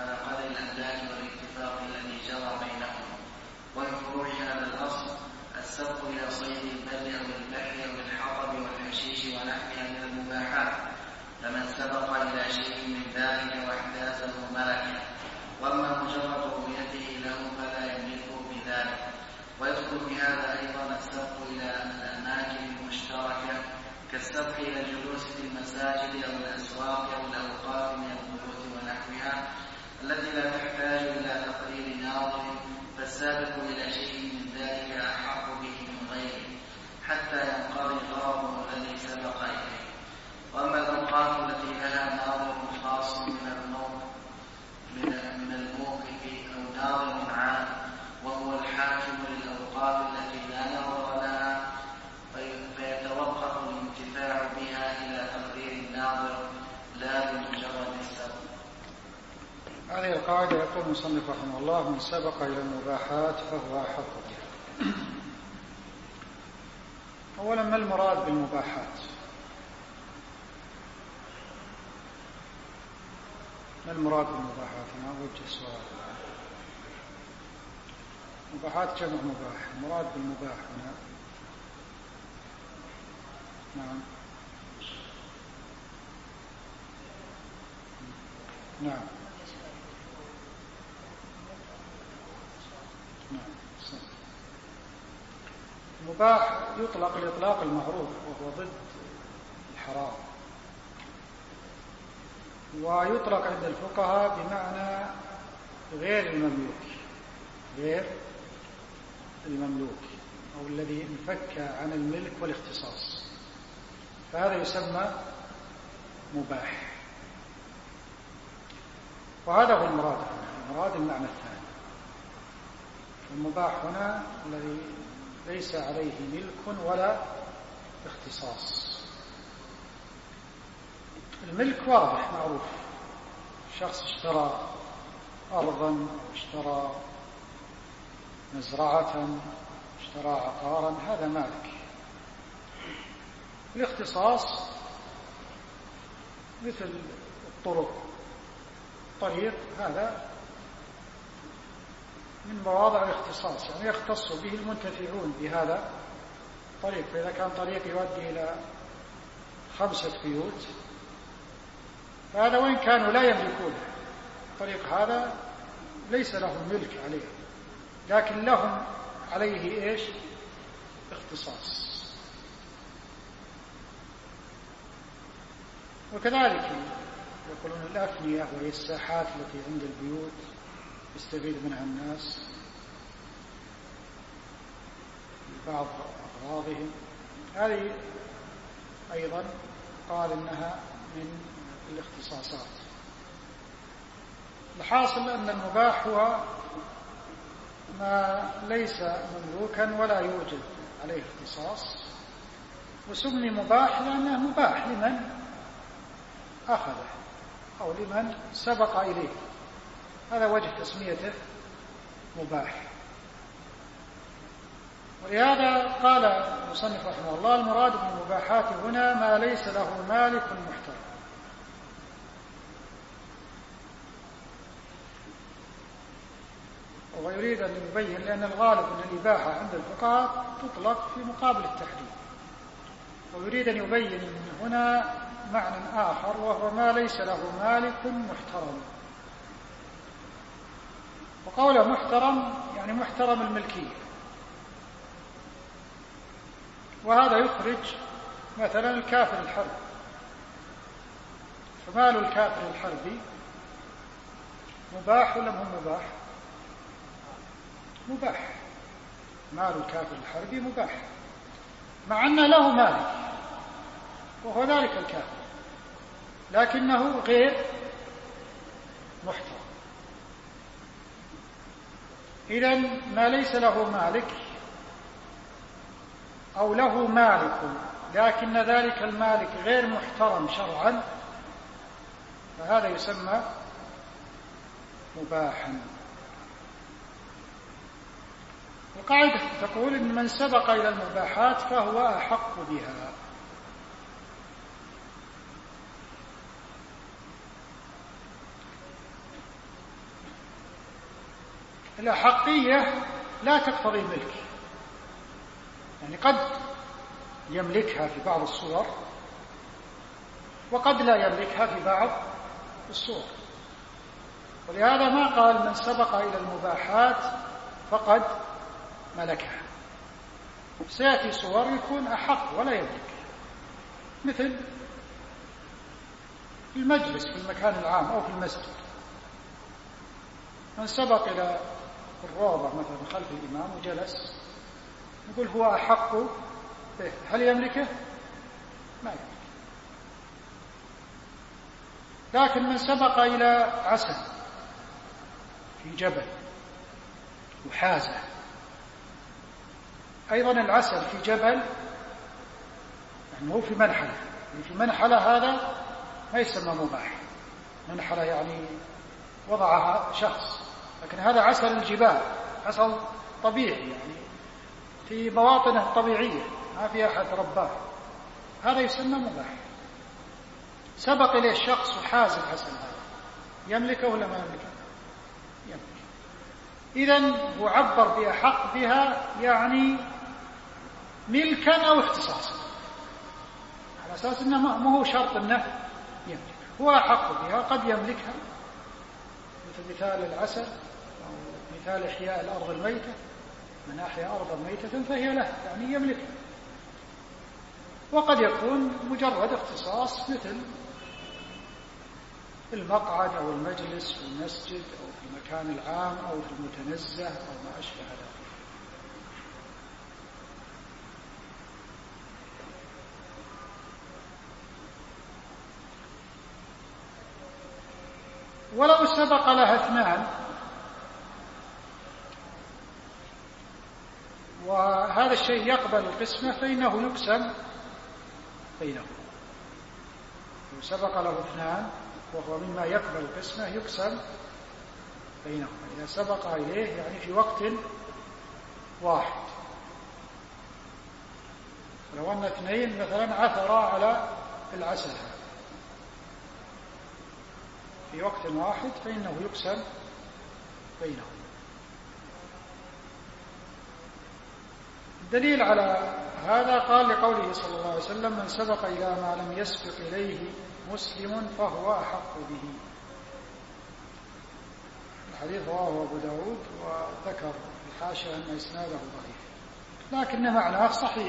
Speaker 1: الذي جرى بينهم. ومن فروع هذا الأصل السبق إلى صيد البر أو البحر أو الحطب والحشيش ونحوها من المباحات، فمن سبق إلى شيء من ذلك واحتازه ملكه، وأما مجرد رؤيته له فلا يملكه بذلك. ويدخل بهذا أيضا السبق إلى الأماكن المشتركة كالسبق إلى الجلوس في المساجد أو الأسواق أو الأوقاف من البيوت ونحوها التي لا تحتاج إلى تقرير ناظر، فالسابق إلى شيء من ذلك أحق به من غيره حتى ينقضي غرضه الذي سبق إليه. وأما الأوقاف التي لها ناظر خاص من الموقف أو ناظر عام وهو الحاكم للأوقاف التي لا نظر لها، فيتوقف الانتفاع بها إلى تقرير الناظر لا بمجرد السبق.
Speaker 2: هذه القاعدة يقول المصنف رحمه الله: من سبق إلى المباحات فهو أحق بها. أولا، ما المراد بالمباحات؟ ما المراد بالمباحات؟ أنا أوجه السؤال. مباحات جمع مباح، المراد بالمباح هنا نعم نعم المباح يطلق الإطلاق المعروف وهو ضد الحرام، ويطلق عند الفقهاء بمعنى غير المملوك أو الذي انفك عن الملك والاختصاص، فهذا يسمى مباح. وهذا هو المراد المعنى الثاني. المباح هنا الذي ليس عليه ملك ولا اختصاص. الملك واضح معروف، شخص اشترى أرضا أو اشترى مزرعة، اشترى عقارا، هذا مالك. الاختصاص مثل طريق، هذا من مواضع الاختصاص، يعني يختص به المنتفعون بهذا الطريق. فإذا كان طريق يؤدي إلى 5 بيوت، فهذا وإن كانوا لا يملكونه، الطريق هذا ليس لهم ملك عليه، لكن لهم عليه إيش؟ اختصاص. وكذلك يقولون الأفنية وهي الساحات التي عند البيوت يستفيد منها الناس لبعض أغراضهم، هذه أيضا قال إنها من الاختصاصات. الحاصل أن المباح هو ما ليس مملوكا ولا يوجد عليه اختصاص، وسمي مباح لأنه مباح لمن أخذه أو لمن سبق إليه، هذا وجه تسميته مباح. ولهذا قال المصنف رحمه الله: المراد بالمباحات هنا ما ليس له مالك محترم. ويريد أن يبين لأن الغالب أن الإباحة عند الفقهاء تطلق في مقابل التحريم، ويريد أن يبين أن هنا معنى آخر وهو ما ليس له مالك محترم. وقوله محترم يعني محترم الملكية، وهذا يخرج مثلا الكافر الحربي، فمال الكافر الحربي مباح ولا مو مباح؟ مباح. مال الكافر الحربي مباح مع أن له مالك وهو ذلك الكافر، لكنه غير محترم. إذن ما ليس له مالك أو له مالك لكن ذلك المالك غير محترم شرعا، فهذا يسمى مباحا. القاعدة تقول إن من سبق إلى المباحات فهو أحق بها. الأحقية لا تقتضي الملك، يعني قد يملكها في بعض الصور وقد لا يملكها في بعض الصور. ولهذا ما قال من سبق إلى المباحات فقد ملكها، سيأتي صور يكون أحق ولا يملك، مثل المجلس في المكان العام أو في المسجد. من سبق إلى الروضة مثلا خلف الإمام وجلس، نقول هو أحق به. هل يملكه؟ ما يملك. لكن من سبق إلى عسل في جبل وحازه، أيضا العسل في جبل يعني هو في منحلة، يعني في منحلة هذا ما يسمى مباح. منحلة يعني وضعها شخص، لكن هذا عسل الجبال، عسل طبيعي يعني في مواطنه الطبيعية ما في أحد رباه، هذا يسمى مباح. سبق إليه الشخص وحاز العسل هذا، يملكه ولا ما يملكه؟ يملك. إذن هو عبر بأحق بها يعني ملكا أو اختصاصا، على أساس أنه ما هو شرط أنه يملك، هو أحق بها. قد يملكها مثل مثال العسل أو مثال إحياء الأرض الميتة، من أحيا أرضا ميتة فهي له يعني يملكها. وقد يكون مجرد اختصاص مثل المقعد أو المجلس في المسجد أو في المكان العام أو في المتنزه أو ما أشبه ذلك. ولو سبق لها اثنان، وهذا الشيء يقبل القسمة، فإنه يقسم بينهم. لو سبق له اثنان وهو مما يقبل القسمة يقسم بينهم، إذا سبق إليه يعني في وقت واحد. لو أن اثنين مثلا عثرا على العسل في وقت واحد فإنه يقسم بينهم. الدليل على هذا قال لقوله صلى الله عليه وسلم: من سبق إلى ما لم يسبق إليه مسلم فهو أحق به. الحديث رواه أبو داود، وذكر الحاشية أن إسناده ضعيف، لكن معناه صحيح،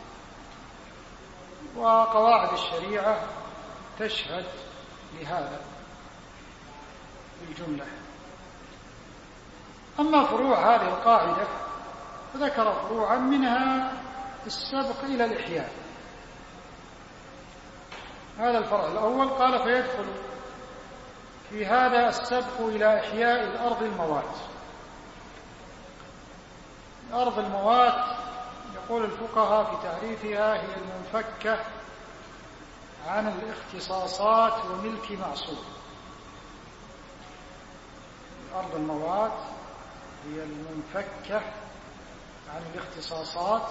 Speaker 2: وقواعد الشريعة تشهد لهذا بالجملة. أما فروع هذه القاعدة فذكر فروعا منها السبق إلى الإحياء. هذا الفرع الأول قال: فيدخل في هذا السبق إلى إحياء الأرض الموات. الأرض الموات يقول الفقهاء في تعريفها: هي المنفكة عن الاختصاصات وملك معصوم. أرض الموات هي المنفكة عن الاختصاصات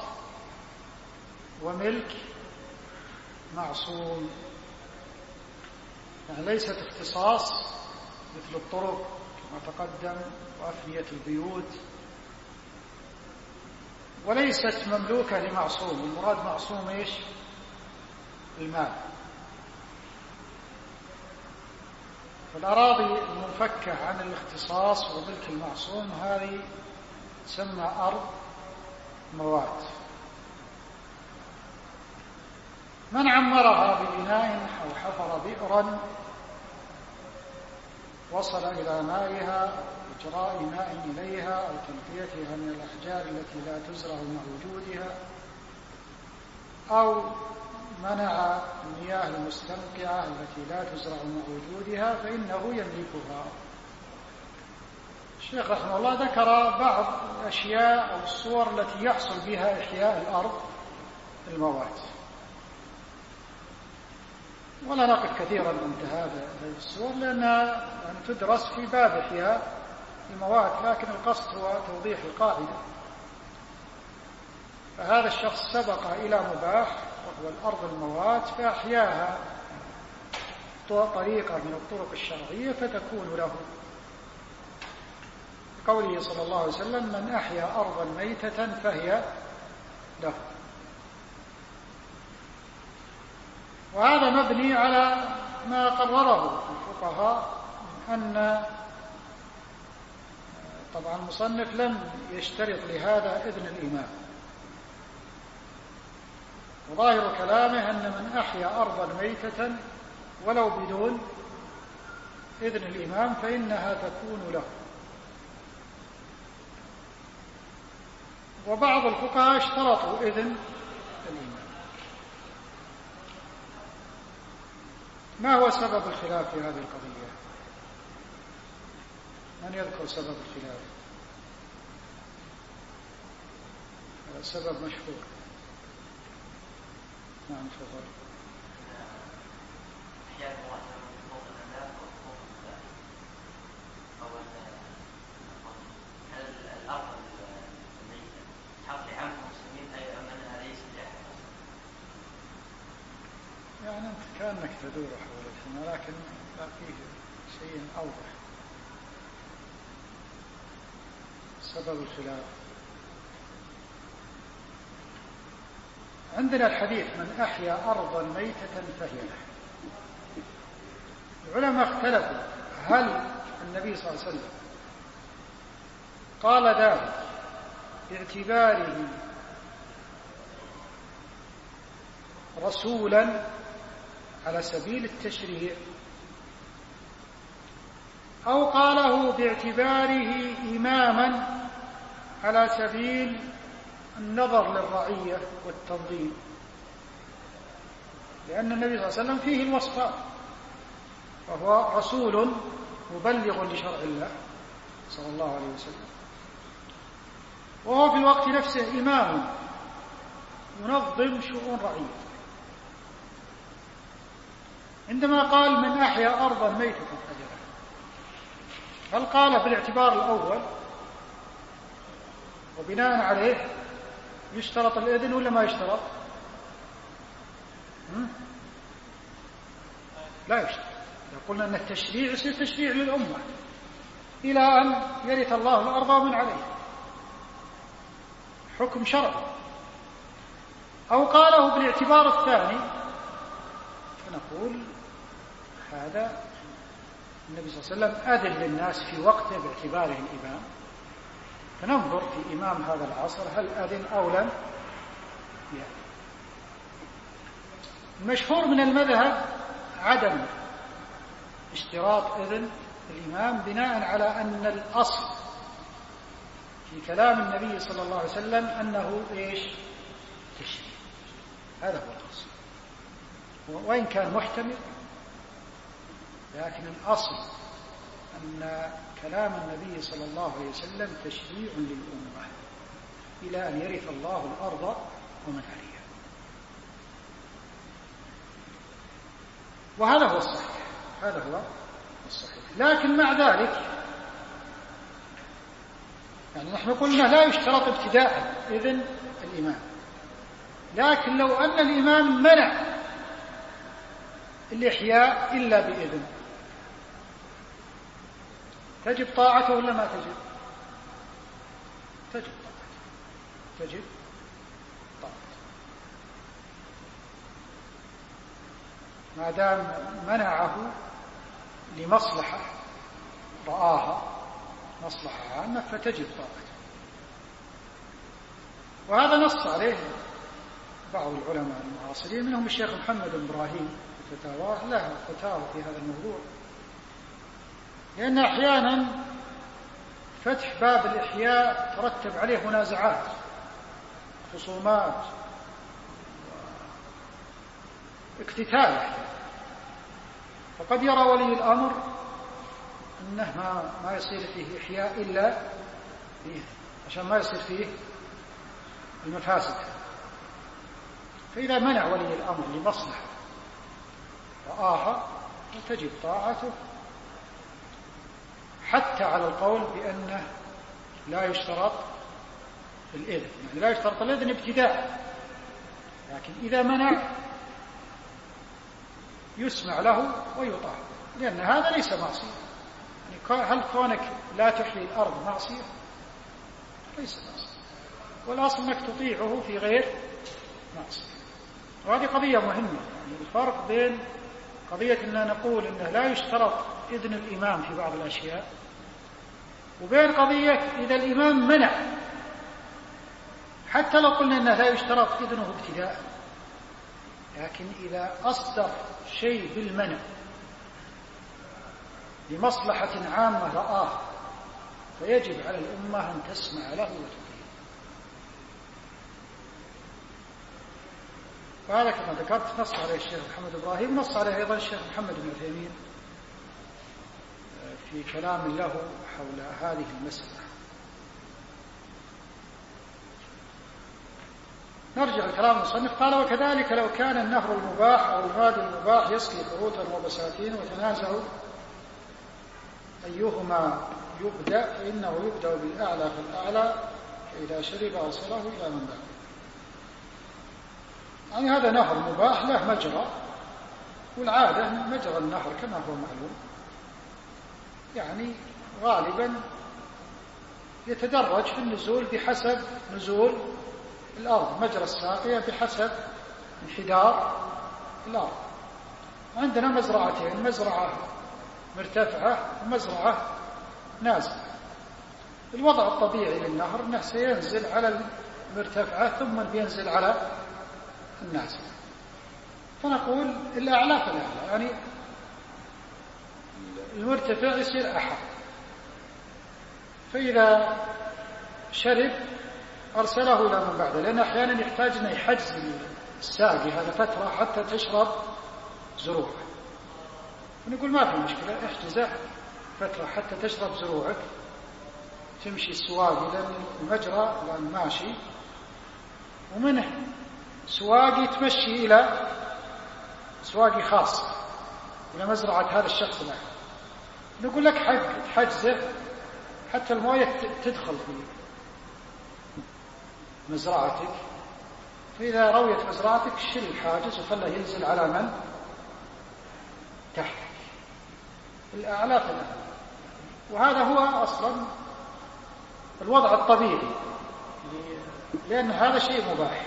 Speaker 2: وملك معصوم، يعني ليست اختصاص مثل الطرق كما تقدم وأفنية البيوت، وليست مملوكة لمعصوم. المراد معصوم إيش؟ المال. فالأراضي المنفكة عن الاختصاص وملك المعصوم هذه تسمى أرض موات. من عمرها ببناء أو حفر بئرا وصل إلى مائها وإجراء ماء إليها أو تنقيتها من الأحجار التي لا تزرع مع وجودها، أو منع المياه المستنقعة التي لا تزرع مع وجودها، فإنه يملكها. الشيخ رحمه الله ذكر بعض الأشياء أو الصور التي يحصل بها إحياء الأرض الموات، ولا نقف كثيرا عند هذه الصور لأنها يعني تدرس في باب إحياء الموات، لكن القصد هو توضيح القاعدة. فهذا الشخص سبق إلى مباح وهو الأرض الموات فأحياها طريقة من الطرق الشرعية فتكون له، بقوله صلى الله عليه وسلم: من أحيا أرضا ميتة فهي له. وهذا مبني على ما قرره الفقهاء، أن طبعا المصنف لم يشترط لهذا إذن الإمام، وظاهر كلامه أن من أحيا أرضا ميتة ولو بدون إذن الإمام فإنها تكون له. وبعض الفقهاء اشترطوا إذن الإمام. ما هو سبب الخلاف في هذه القضية؟ من يذكر سبب الخلاف؟ سبب مشهور. نعم تفضل.
Speaker 3: أحياء الموات فوق الأنباء وفوق الأنباء، أو هل الأرض الميتة حق لعامة المسلمين أي أم أنها ليست لأحد؟
Speaker 2: يعني أنت كأنك تدور حول الحين، لكن لا فيه شيء أوضح. سبب الخلاف عندنا الحديث: من أحيا أرضا ميتة فهي له. العلماء اختلفوا هل النبي صلى الله عليه وسلم قال ذلك باعتباره رسولا على سبيل التشريع، أو قاله باعتباره إماما على سبيل النظر للرعية والتنظيم، لأن النبي صلى الله عليه وسلم فيه الوصفات، وهو رسول مبلغ لشرع الله صلى الله عليه وسلم، وهو في الوقت نفسه إمام ينظم شؤون رعيته. عندما قال من أحيا أرضا ميتة فهي له، هل قال بالاعتبار الأول وبناء عليه يشترط الإذن ولا ما يشترط؟ لا يشترط. يقولنا أن التشريع يصير تشريع للأمة إلى أن يرث الله الأرض ومن عليه، حكم شرعي. أو قاله بالاعتبار الثاني فنقول هذا النبي صلى الله عليه وسلم أذن للناس في وقته باعتباره الإمام، فننظر في إمام هذا العصر هل أذن أو لم يأذن. المشهور من المذهب عدم اشتراط إذن الإمام بناء على أن الأصل في كلام النبي صلى الله عليه وسلم أنه إيش؟ تشريع. هذا هو الأصل، وإن كان محتمل، لكن الأصل أن كلام النبي صلى الله عليه وسلم تشريع للأمة، إلى أن يرث الله الأرض ومن عليها. وهذا هو الصحيح، هذا هو الصحيح. لكن مع ذلك يعني نحن قلنا لا يشترط ابتداء إذن الإمام، لكن لو أن الإمام منع الإحياء إلا بإذن تجب طاعته ولا ما تجب؟ تجب طاعته، تجب طاعته ما دام منعه لمصلحة رآها مصلحة عامة فتجب طاعته. وهذا نص عليه بعض العلماء المعاصرين، منهم الشيخ محمد بن إبراهيم في فتاواه، له فتاوى في هذا الموضوع، لأن أحيانا فتح باب الإحياء ترتب عليه منازعات، خصومات، اقتتال، فقد يرى ولي الأمر أنه ما يصير فيه إحياء إلا بإذن عشان ما يصير فيه المفاسد. فإذا منع ولي الأمر لمصلحة رآها فتجب طاعته، حتى على القول بأنه لا يشترط الإذن، يعني لا يشترط الإذن ابتداء، لكن إذا منع يسمع له ويطاع، لأن هذا ليس معصية. يعني هل كونك لا تحيي الأرض معصية؟ ليس معصية، والأصل أنك تطيعه في غير معصية. وهذه قضية مهمة، يعني الفرق بين قضية أننا نقول أنه لا يشترط إذن الإمام في بعض الأشياء، وبين قضية إذا الإمام منع، حتى لو قلنا أنه لا يشترط إذنه ابتداء، لكن إذا أصدر شيء بالمنع لمصلحة عامة رآه فيجب على الأمة أن تسمع له وتطيع. وهذا كما ذكرت نص عليه الشيخ محمد إبراهيم، نص عليه أيضا الشيخ محمد بن عثيمين في كلام له حول هذه المسألة. نرجع لكلام المصنف، قال: وكذلك لو كان النهر المباح أو الوادي المباح يسقي قروتا وبساتين وتنازعوا أيهما يبدأ، فإنه يبدأ بالأعلى فالأعلى، فإذا شرب أوصله إلى من بعد. يعني هذا نهر مباح له مجرى، والعادة مجرى النهر كما هو معلوم يعني غالبا يتدرج في النزول بحسب نزول الأرض، مجرى الساقية بحسب انحدار الأرض. عندنا مزرعتين، مزرعة مرتفعة ومزرعة نازلة. الوضع الطبيعي للنهر أنه سينزل على المرتفعة ثم بينزل على النازلة، فنقول الأعلى فالأعلى، يعني المرتفع يصير أحد، فإذا شرب أرسله إلى من بعده، لأن أحيانا يحتاج أن يحجز الساقي هذا فترة حتى تشرب زروعه، ونقول ما في مشكلة، احجزه فترة حتى تشرب زروعك، تمشي السواقي لأن المجرى لأن ماشي، ومنه سواقي تمشي إلى سواقي خاص إلى مزرعة هذا الشخص له، نقول لك حق تحجزه حتى الموية تدخل في مزرعتك، فإذا رويت مزرعتك شيل الحاجز وخله ينزل على من تحتك، الأعلى فالأعلى. وهذا هو أصلا الوضع الطبيعي، لأن هذا شيء مباح.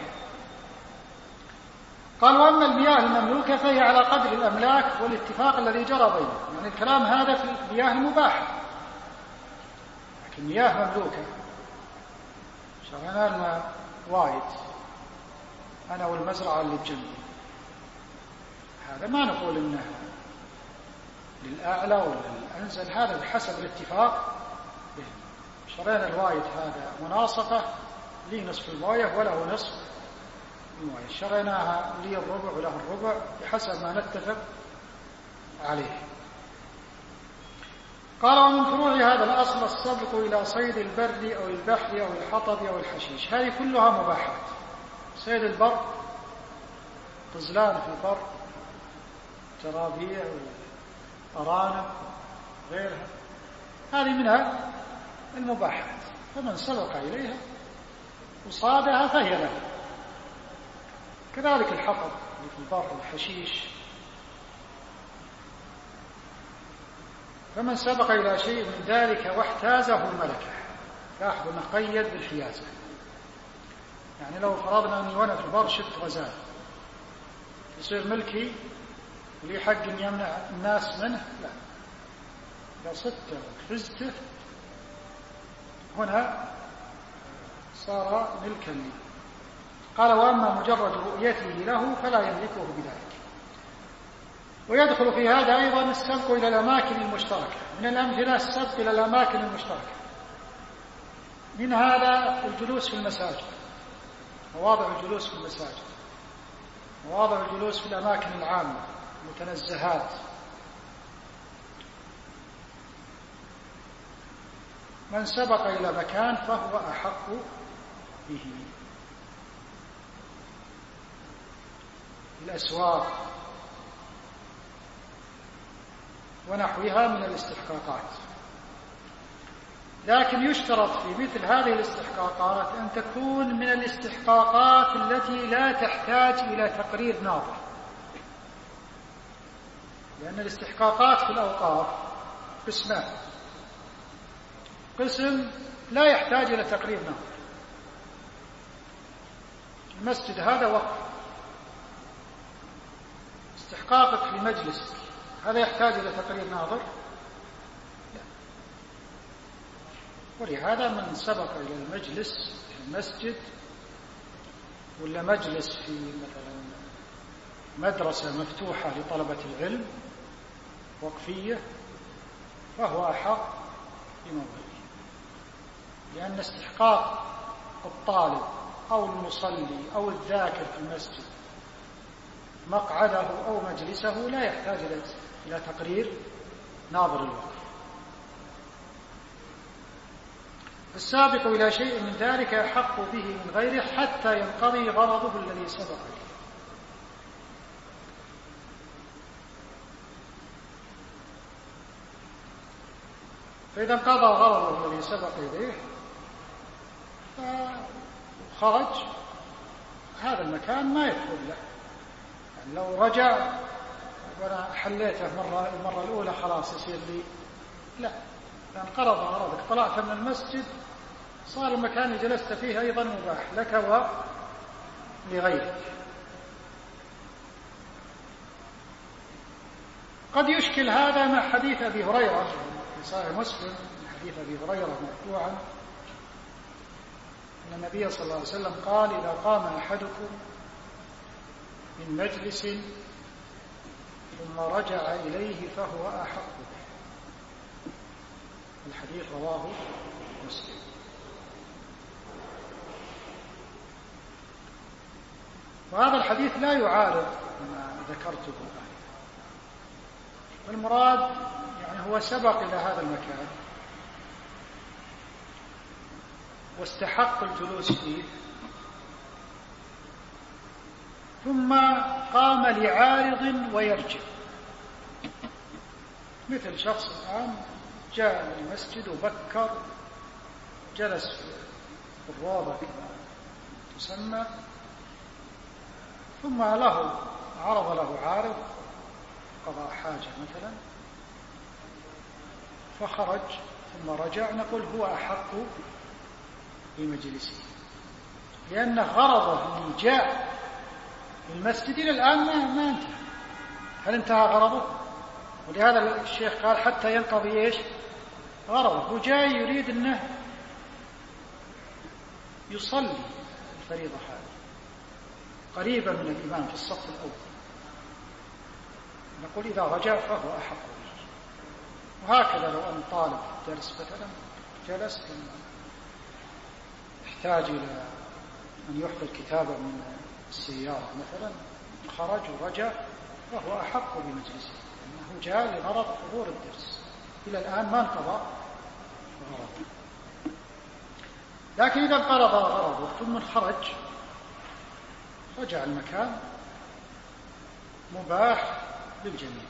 Speaker 2: قال: وأما المياه المملوكة فهي على قدر الأملاك والاتفاق الذي جرى بينهم. يعني الكلام هذا في المياه المباحة، لكن مياه مملوكة شغلنا لنا وايد أنا والمزرعة اللي بجنبي، هذا ما نقول إنه للأعلى ولا للأنزل، هذا بحسب الاتفاق بهم. شرينا الوايد هذا مناصفة، لي نصف الموية وله نصف الموية، شريناها لي الربع وله الربع بحسب ما نتفق عليه. قال ومن فروع هذا الأصل السبق إلى صيد البر أو البحر أو الحطب أو الحشيش. هذه كلها مباحات. صيد البر، غزلان في البر، ترابيع وأرانب غيرها، هذه منها المباحات، فمن سبق إليها وصادها فهي له. كذلك الحطب في البر والحشيش، فمن سبق إلى شيء من ذلك واحتازه ملكه. لاحظوا أنه قيد بالحيازة، يعني لو فرضنا أني وأنا في البر شفت غزال يصير ملكي ولي حق أن يمنع الناس منه؟ لا، إذا صدته وحفزته هنا صار ملكا لي. قال وأما مجرد رؤيته له فلا يملكه بذلك. ويدخل في هذا أيضا السبق إلى الأماكن المشتركة. من الأمثلة السبق إلى الأماكن المشتركة، من هذا الجلوس في المساجد، مواضع الجلوس في المساجد، مواضع الجلوس في الأماكن العامة، المتنزهات. من سبق إلى مكان فهو أحق به. الأسواق ونحوها من الاستحقاقات. لكن يشترط في مثل هذه الاستحقاقات أن تكون من الاستحقاقات التي لا تحتاج إلى تقرير ناظر، لأن الاستحقاقات في الأوقاف قسمان: قسم لا يحتاج إلى تقرير ناظر، المسجد هذا وقف، استحقاقك في مجلسك هذا يحتاج إلى تقرير ناظر؟ لا. ولهذا من سبق إلى المجلس في المسجد ولا مجلس في مثلا مدرسة مفتوحة لطلبة العلم وقفية فهو أحق بموضعه، لأن استحقاق الطالب أو المصلي أو الذاكر في المسجد مقعده أو مجلسه لا يحتاج إلى تقرير ناظر الوقف. السابق إلى شيء من ذلك أحق به من غيره حتى ينقضي غرضه الذي سبق إليه. فإذا انقضى غرضه الذي سبق إليه فخرج، هذا المكان ما يدخل له. يعني لو رجع وأنا حليته المرة الأولى خلاص يصير لي، لا، لأن انقضى غرضك، طلعت من المسجد صار المكان اللي جلست فيه أيضا مباح لك ولغيرك. قد يشكل هذا مع حديث أبي هريرة في صحيح مسلم، من حديث أبي هريرة مرفوعا أن النبي صلى الله عليه وسلم قال: إذا قام أحدكم من مجلس ثم رجع إليه فهو أحق به. الحديث رواه مسلم. وهذا الحديث لا يعارض ما ذكرته الآن، والمراد يعني هو سبق إلى هذا المكان واستحق الجلوس فيه، ثم قام لعارض ويرجع، مثل شخص الآن جاء للمسجد وبكر، جلس في الروضة كما تسمى، ثم عرض له عارض قضاء حاجة مثلا فخرج ثم رجع، نقول هو أحق بمجلسه، لأن غرضه اللي جاء للمسجد إلى الآن ما انتهى. هل انتهى غرضه؟ ولهذا الشيخ قال حتى ينقضي إيش غرضه. هو جاي يريد أنه يصلي الفريضة هذه قريبا من الإمام في الصف الأول، نقول إذا رجع فهو أحق به. وهكذا لو أن طالب في الدرس مثلا جلس يحتاج إلى أن يحضر كتابا من السيارة مثلا، خرج ورجع فهو أحق بمجلسه، لأنه جاء لغرض حضور الدرس. إلى الآن ما انقضى غرضه. لكن إذا انقضى غرضه ثم خرج، رجع المكان مباح للجميع.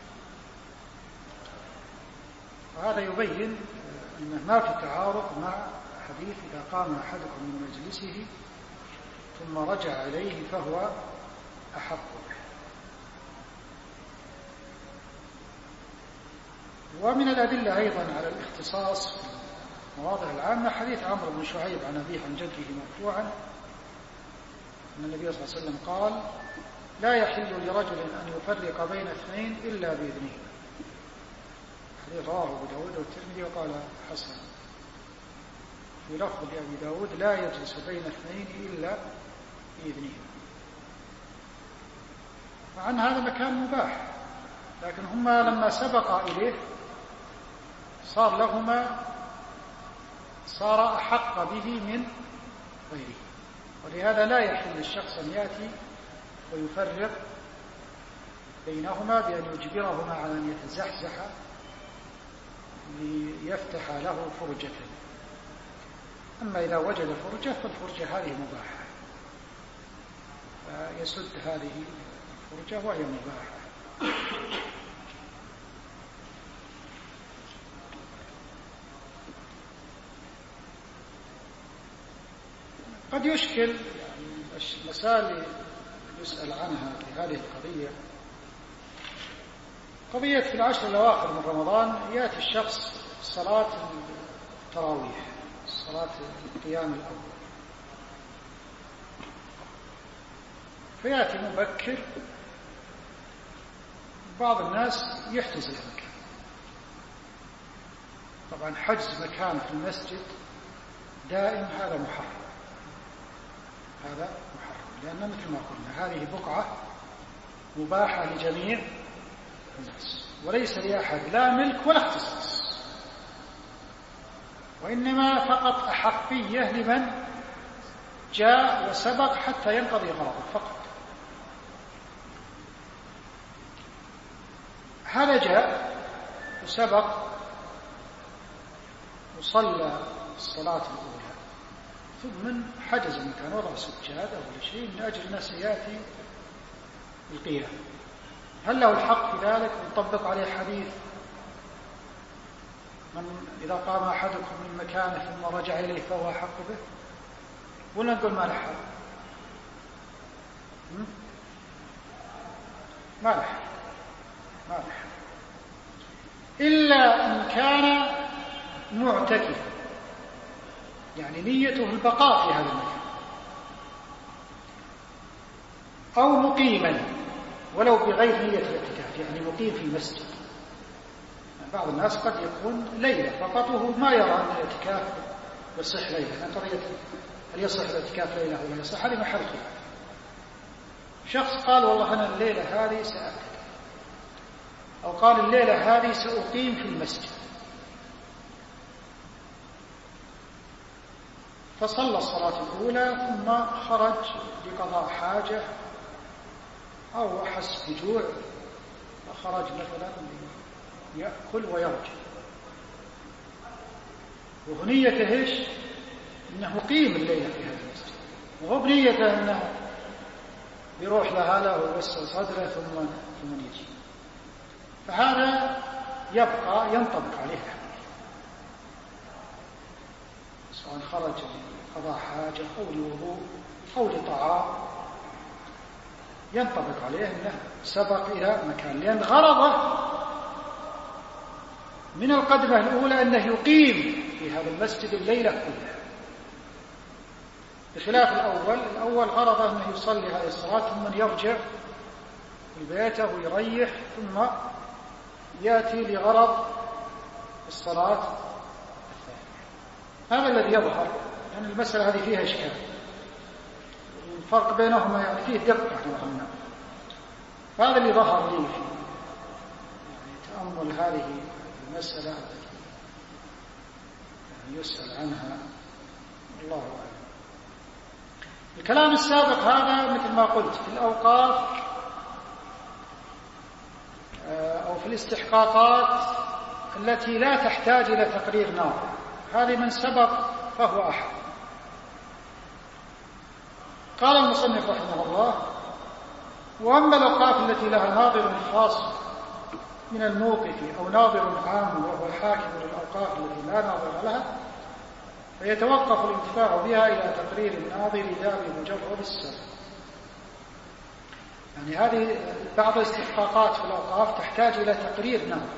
Speaker 2: وهذا يبين أنه ما في تعارض مع حديث إذا قام أحدكم من مجلسه ثم رجع إليه فهو أحق به. ومن الأدلة أيضا على الاختصاص في المواضع العامة حديث عمرو بن شعيب عن أبيه عن جده مرفوعا أن النبي صلى الله عليه وسلم قال: لا يحل لرجل أن يفرق بين اثنين إلا بإذنه. حديث رواه أبو داود والترمذي وقال حسن. في لفظ لأبي داود: لا يجلس بين اثنين إلا بإذنه. مع أن هذا مكان مباح، لكن هما لما سبق إليه صار أحق به من غيره. ولهذا لا يحل الشخص أن يأتي ويفرق بينهما بأن يجبرهما على أن يتزحزح ليفتح له فرجة. أما إذا وجد فرجة فالفرجة هذه مباحة، فيسد هذه الفرجة وهي مباحة. قد يشكل المسائل يسأل عنها في هذه القضية، قضية في العشر الأواخر من رمضان يأتي الشخص صلاة التراويح، صلاة القيام الأول، فيأتي مبكر. بعض الناس يحجز المكان. طبعا حجز مكان في المسجد دائم هذا محرم، لأن مثل ما قلنا هذه بقعة مباحة لجميع الناس، وليس لأحد لا ملك ولا اختصاص، وإنما فقط أحقية لمن جاء وسبق حتى ينقضي غرضه فقط. هذا جاء وسبق وصلى الصلاة الأولى ثم حجز المكان، وضع سجادة ولا شيء من أجل الناس يأتي القيام. هل له الحق في ذلك؟ نطبق عليه حديث من إذا قام أحدكم من مكانه ثم رجع إليه فهو أحق به، ولا نقول ما له حق؟ ما له حق إلا إن كان معتكفا، يعني نيته البقاء في هذا المكان، أو مقيما ولو بغير نية الاعتكاف، يعني مقيم في مسجد. بعض الناس قد يكون ليلة فقط وهو ما يرى أن الاعتكاف يصح ليلة، يعني قضية هل يصح الاعتكاف ليلة ولا يصح هذه محل خلاف. شخص قال والله أنا الليلة هذه سأعتكف، أو قال الليلة هذه سأقيم في المسجد، فصلى الصلاة الأولى ثم خرج لقضاء حاجة أو أحس بجوع فخرج مثلا يأكل ويرجع، وهنيته إيش؟ إنه قيم الليلة في هذا المسجد، وهو بنيته أنه يروح لهاله ويوسع صدره ثم يجي، فهذا يبقى ينطبق عليه سواء خرج لقضاء حاجة أو لوضوء أو لطعام، ينطبق عليه أنه سبق إلى مكان، لأن غرضه من القدمة الأولى أنه يقيم في هذا المسجد الليلة كلها، بخلاف الأول غرضه أنه يصلي هذه الصلاة ثم يرجع لبيته ويريح ثم يأتي لغرض الصلاة الثانية. هذا الذي يظهر، لأن المسألة هذه فيها إشكال، الفرق بينهما يعني فيه دقة نوعا. هذا اللي ظهر لي في تأمل هذه المسألة التي يسأل عنها، الله أعلم. الكلام السابق هذا مثل ما قلت في الأوقاف أو في الاستحقاقات التي لا تحتاج إلى تقرير ناظر، هذه من سبق فهو أحق. قال المصنف رحمه الله: وأما الأوقاف التي لها ناظر خاص من الموقف أو ناظر عام وهو الحاكم للأوقاف التي لا ناظر لها، فيتوقف الانتفاع بها إلى تقرير الناظر لا بمجرد السبب. يعني هذه بعض الاستحقاقات في الأوقاف تحتاج إلى تقرير ناظر،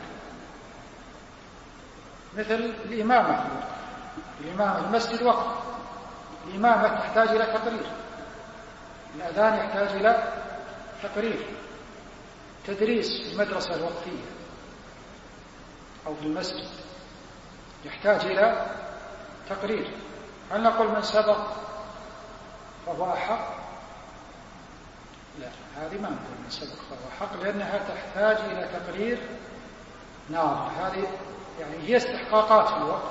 Speaker 2: مثل الإمامة في الوقف. الإمامة المسجد وقف، الإمامة تحتاج إلى تقرير، الأذان يحتاج إلى تقرير، تدريس في المدرسة الوقفية أو في المسجد يحتاج إلى تقرير. هل نقول من سبق فهو أحق؟ لا، هذه ما نقول من سبق فهو أحق، لأنها تحتاج إلى تقرير ناظر. هذه يعني هي استحقاقات في الوقف،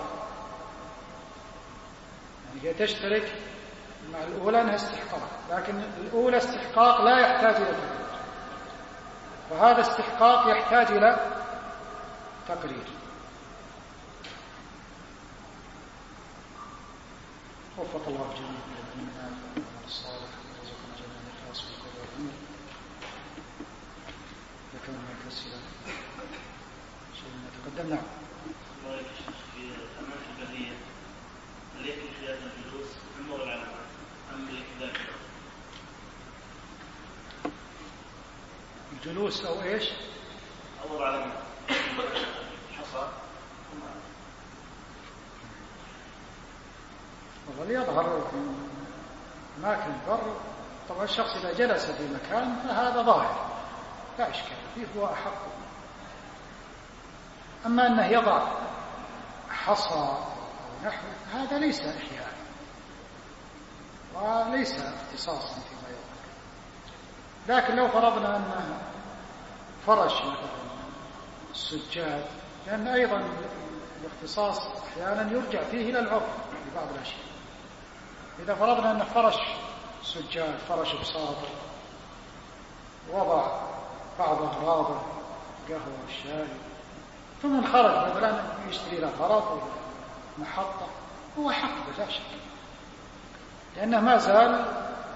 Speaker 2: يعني هي تشترك مع الأولى أنها استحقاق، لكن الأولى استحقاق لا يحتاج إلى تقرير، وهذا استحقاق يحتاج إلى تقرير. وفق الله جميعا للإيمان والعمل الصالح ورزقنا جميعا الإخلاص والقول والعمل. ذكر ما كسر شيء ما تقدم. نعم.
Speaker 4: الله يكشف في أمام البرية هل يكفي في هذا الجلوس أم العلامات أم الإكذاب؟
Speaker 2: الجلوس أو إيش؟
Speaker 4: أو العلامات حصى.
Speaker 2: والله يظهر في أماكن البر طبعا الشخص إذا جلس في مكان فهذا ظاهر لا إشكال فيه، هو أحق. أما أنه يضع حصى أو نحوه هذا ليس إحياء وليس اختصاصا فيما يظهر. لكن لو فرضنا أنه فرش مثلا السجاد، لأن أيضا الاختصاص أحيانا يرجع فيه إلى العرف في بعض الأشياء. إذا فرضنا أنه فرش سجاد، فرش بساطه، وضع بعض أغراضه قهوة والشاي، ثم خرج مثلا يشتري له غرض أو محطة، هو حق بلا شك، لأنه ما زال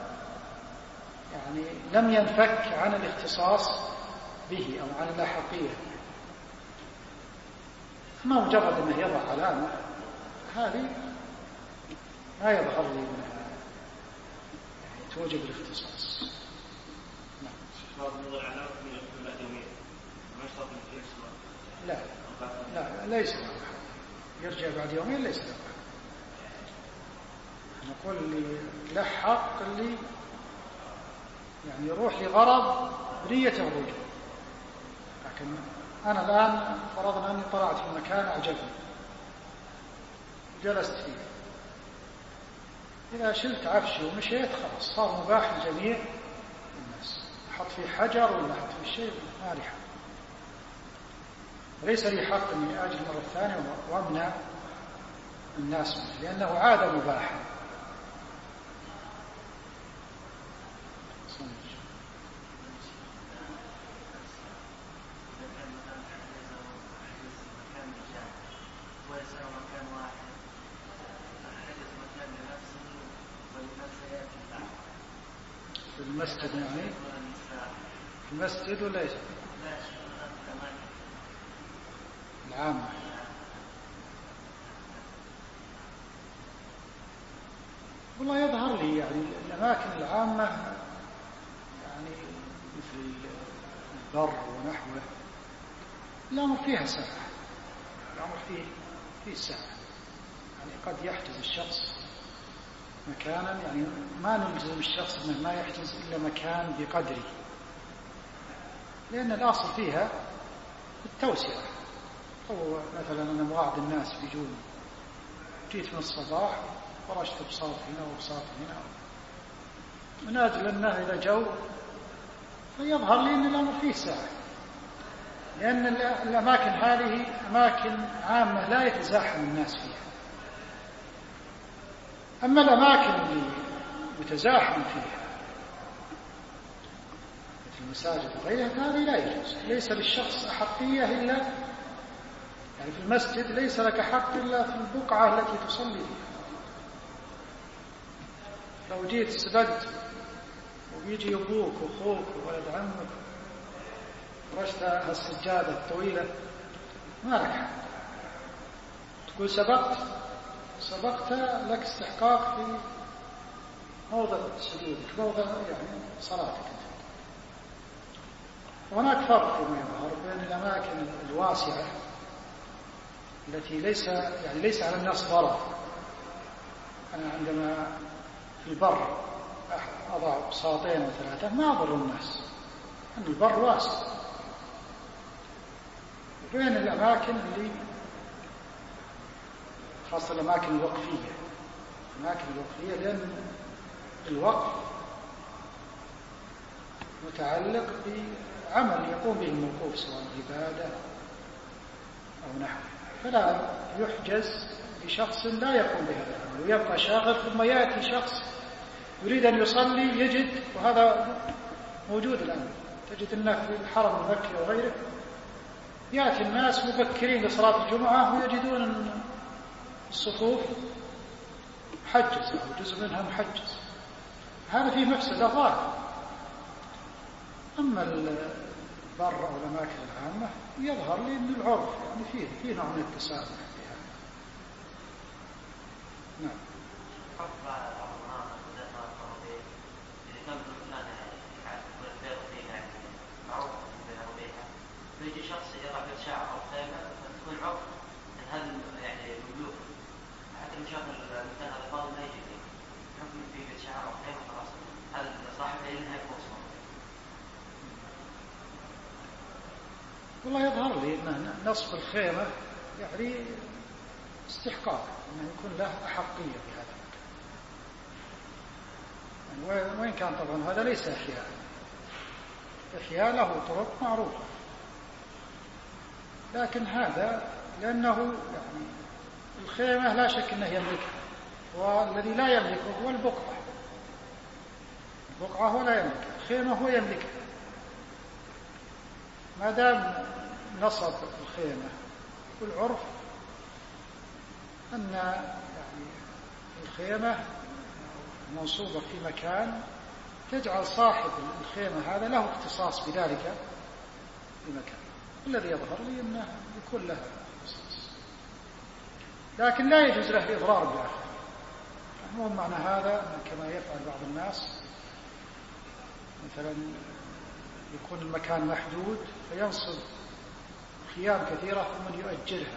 Speaker 2: يعني لم ينفك عن الاختصاص به أو عن الأحقية. ما مجرد أنه يضع علامة هذه ما يظهر لي منها يعني توجب الاختصاص. لا لا ليس له، يرجع بعد يومين ليس له. نقول اللي له حق اللي يعني يروح لغرض بنية الرجوع. لكن أنا الآن فرضنا أني طلعت في مكان أعجبني جلست فيه، إذا شلت عفشي ومشيت خلاص صار مباح لجميع الناس، أحط فيه حجر ولا أحط فيه شيء ما لي حق، وليس لي حق أني أجي مرة ثانية وأمنع الناس منه، لأنه عادة مباحة. في المسجد يعني في المسجد ولا ايش؟ العامة. والله يظهر لي يعني الأماكن العامة يعني مثل البر ونحوه الأمر فيها سعة، الأمر فيه سعة، يعني قد يحجز الشخص مكانا، يعني ما نلزم الشخص انه ما يحجز الا مكان بقدره، لان الاصل فيها التوسعه. هو مثلا انا موعد الناس بيجون، جيت من الصباح فرشت بساط هنا وبساط هنا، من اجل انه اذا جو فيظهر لي ان الامر فيه ساعه، لان الاماكن هذه اماكن عامه لا يتزاحم الناس فيها. أما الأماكن اللي يتزاحم فيها مثل المساجد وغيرها هذه لا يجوز، ليس للشخص أحقية إلا يعني في المسجد ليس لك حق إلا في البقعة التي تصلي فيها. لو جيت سبقت وبيجي أبوك وأخوك وولد عمك ورشت هالسجادة الطويلة ما لك حق. تقول سبقت لك استحقاق في موضع سجودك، موضع يعني صلاتك. هناك فرق فيما يظهر بين الأماكن الواسعة التي ليس على الناس ضرر. أنا عندما في البر أضع بساطين وثلاثة ما أضر الناس، أن البر واسع. وبين الأماكن اللي خاصة الأماكن الوقفية، لأن الوقف متعلق بعمل يقوم به الموقوف سواء عبادة أو نحو، فلا يحجز بشخص لا يقوم بهذا العمل ويبقى شاغل، ثم يأتي شخص يريد أن يصلي يجد، وهذا موجود الآن، تجد أنك في الحرم المكي وغيره يأتي الناس مبكرين لصلاة الجمعة ويجدون أن الصفوف محجز أو جزء منها محجز. هذا فيه مفسدة ظاهرة. أما البر أو الأماكن العامة يظهر لي أن العرف يعني فيه نوع من التسامح في هذا. نعم.
Speaker 3: فيجي شخص يضع في الشعر أو خيمة فتكون عرف أن هذا يعني مملوك، حتى لو شاف المكان هذا فاضي ما يجي فيه، حكم فيه الشعر أو خيمة خلاص هذا صاحب لأنها يكون صمم.
Speaker 2: والله يظهر لي أن نصب الخيمة يعني استحقاق، أنه يكون له أحقية في هذا المكان، يعني وين كان طبعا هذا ليس إحياء له طرق معروفة، لكن هذا لأنه يعني الخيمة لا شك أنه يملكها، والذي لا يملكه هو البقعة هو لا يملكها، الخيمة هو يملكها. ما دام نصب الخيمة والعرف أن يعني الخيمة منصوبة في مكان تجعل صاحب الخيمة هذا له اختصاص بذلك المكان، الذي يظهر لي أنه يكون له اختصاص، لكن لا يجوز له الإضرار بالآخر. مو معنى هذا كما يفعل بعض الناس، مثلا يكون المكان محدود فينصب خيام كثيرة ثم يؤجرها،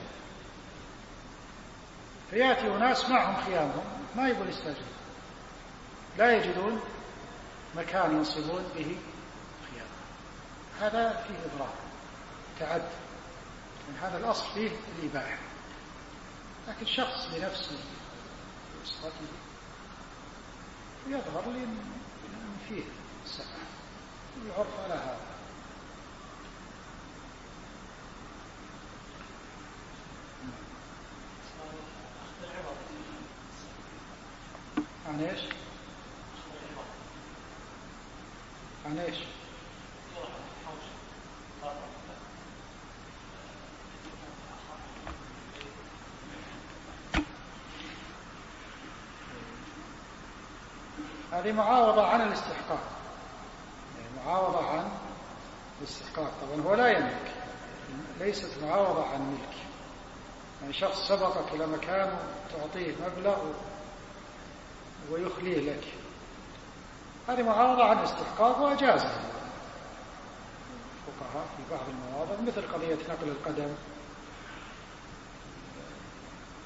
Speaker 2: فيأتي أناس معهم خيامهم ما يبون يستأجرون، لا يجدون مكان ينصبون به خيام، هذا فيه إضرار تعد، من هذا الأصل فيه الإباحة. لكن شخص بنفسه وصفته يظهر لي أن فيه سمع العرف على هذا. عن ايش؟ عن ايش؟ هذه معاوضة عن الاستحقاق، يعني معاوضة عن الاستحقاق. طبعا هو لا يملك، ليست معاوضة عن ملك، يعني شخص سبقك إلى مكان تعطيه مبلغ ويخليه لك، هذه معاوضة عن الاستحقاق وأجازها الفقهاء في بعض المواضع، مثل قضية نقل القدم،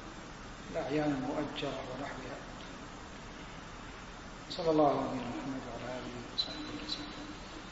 Speaker 2: الأعيان المؤجرة ونحوها. صلى الله عليه وسلم.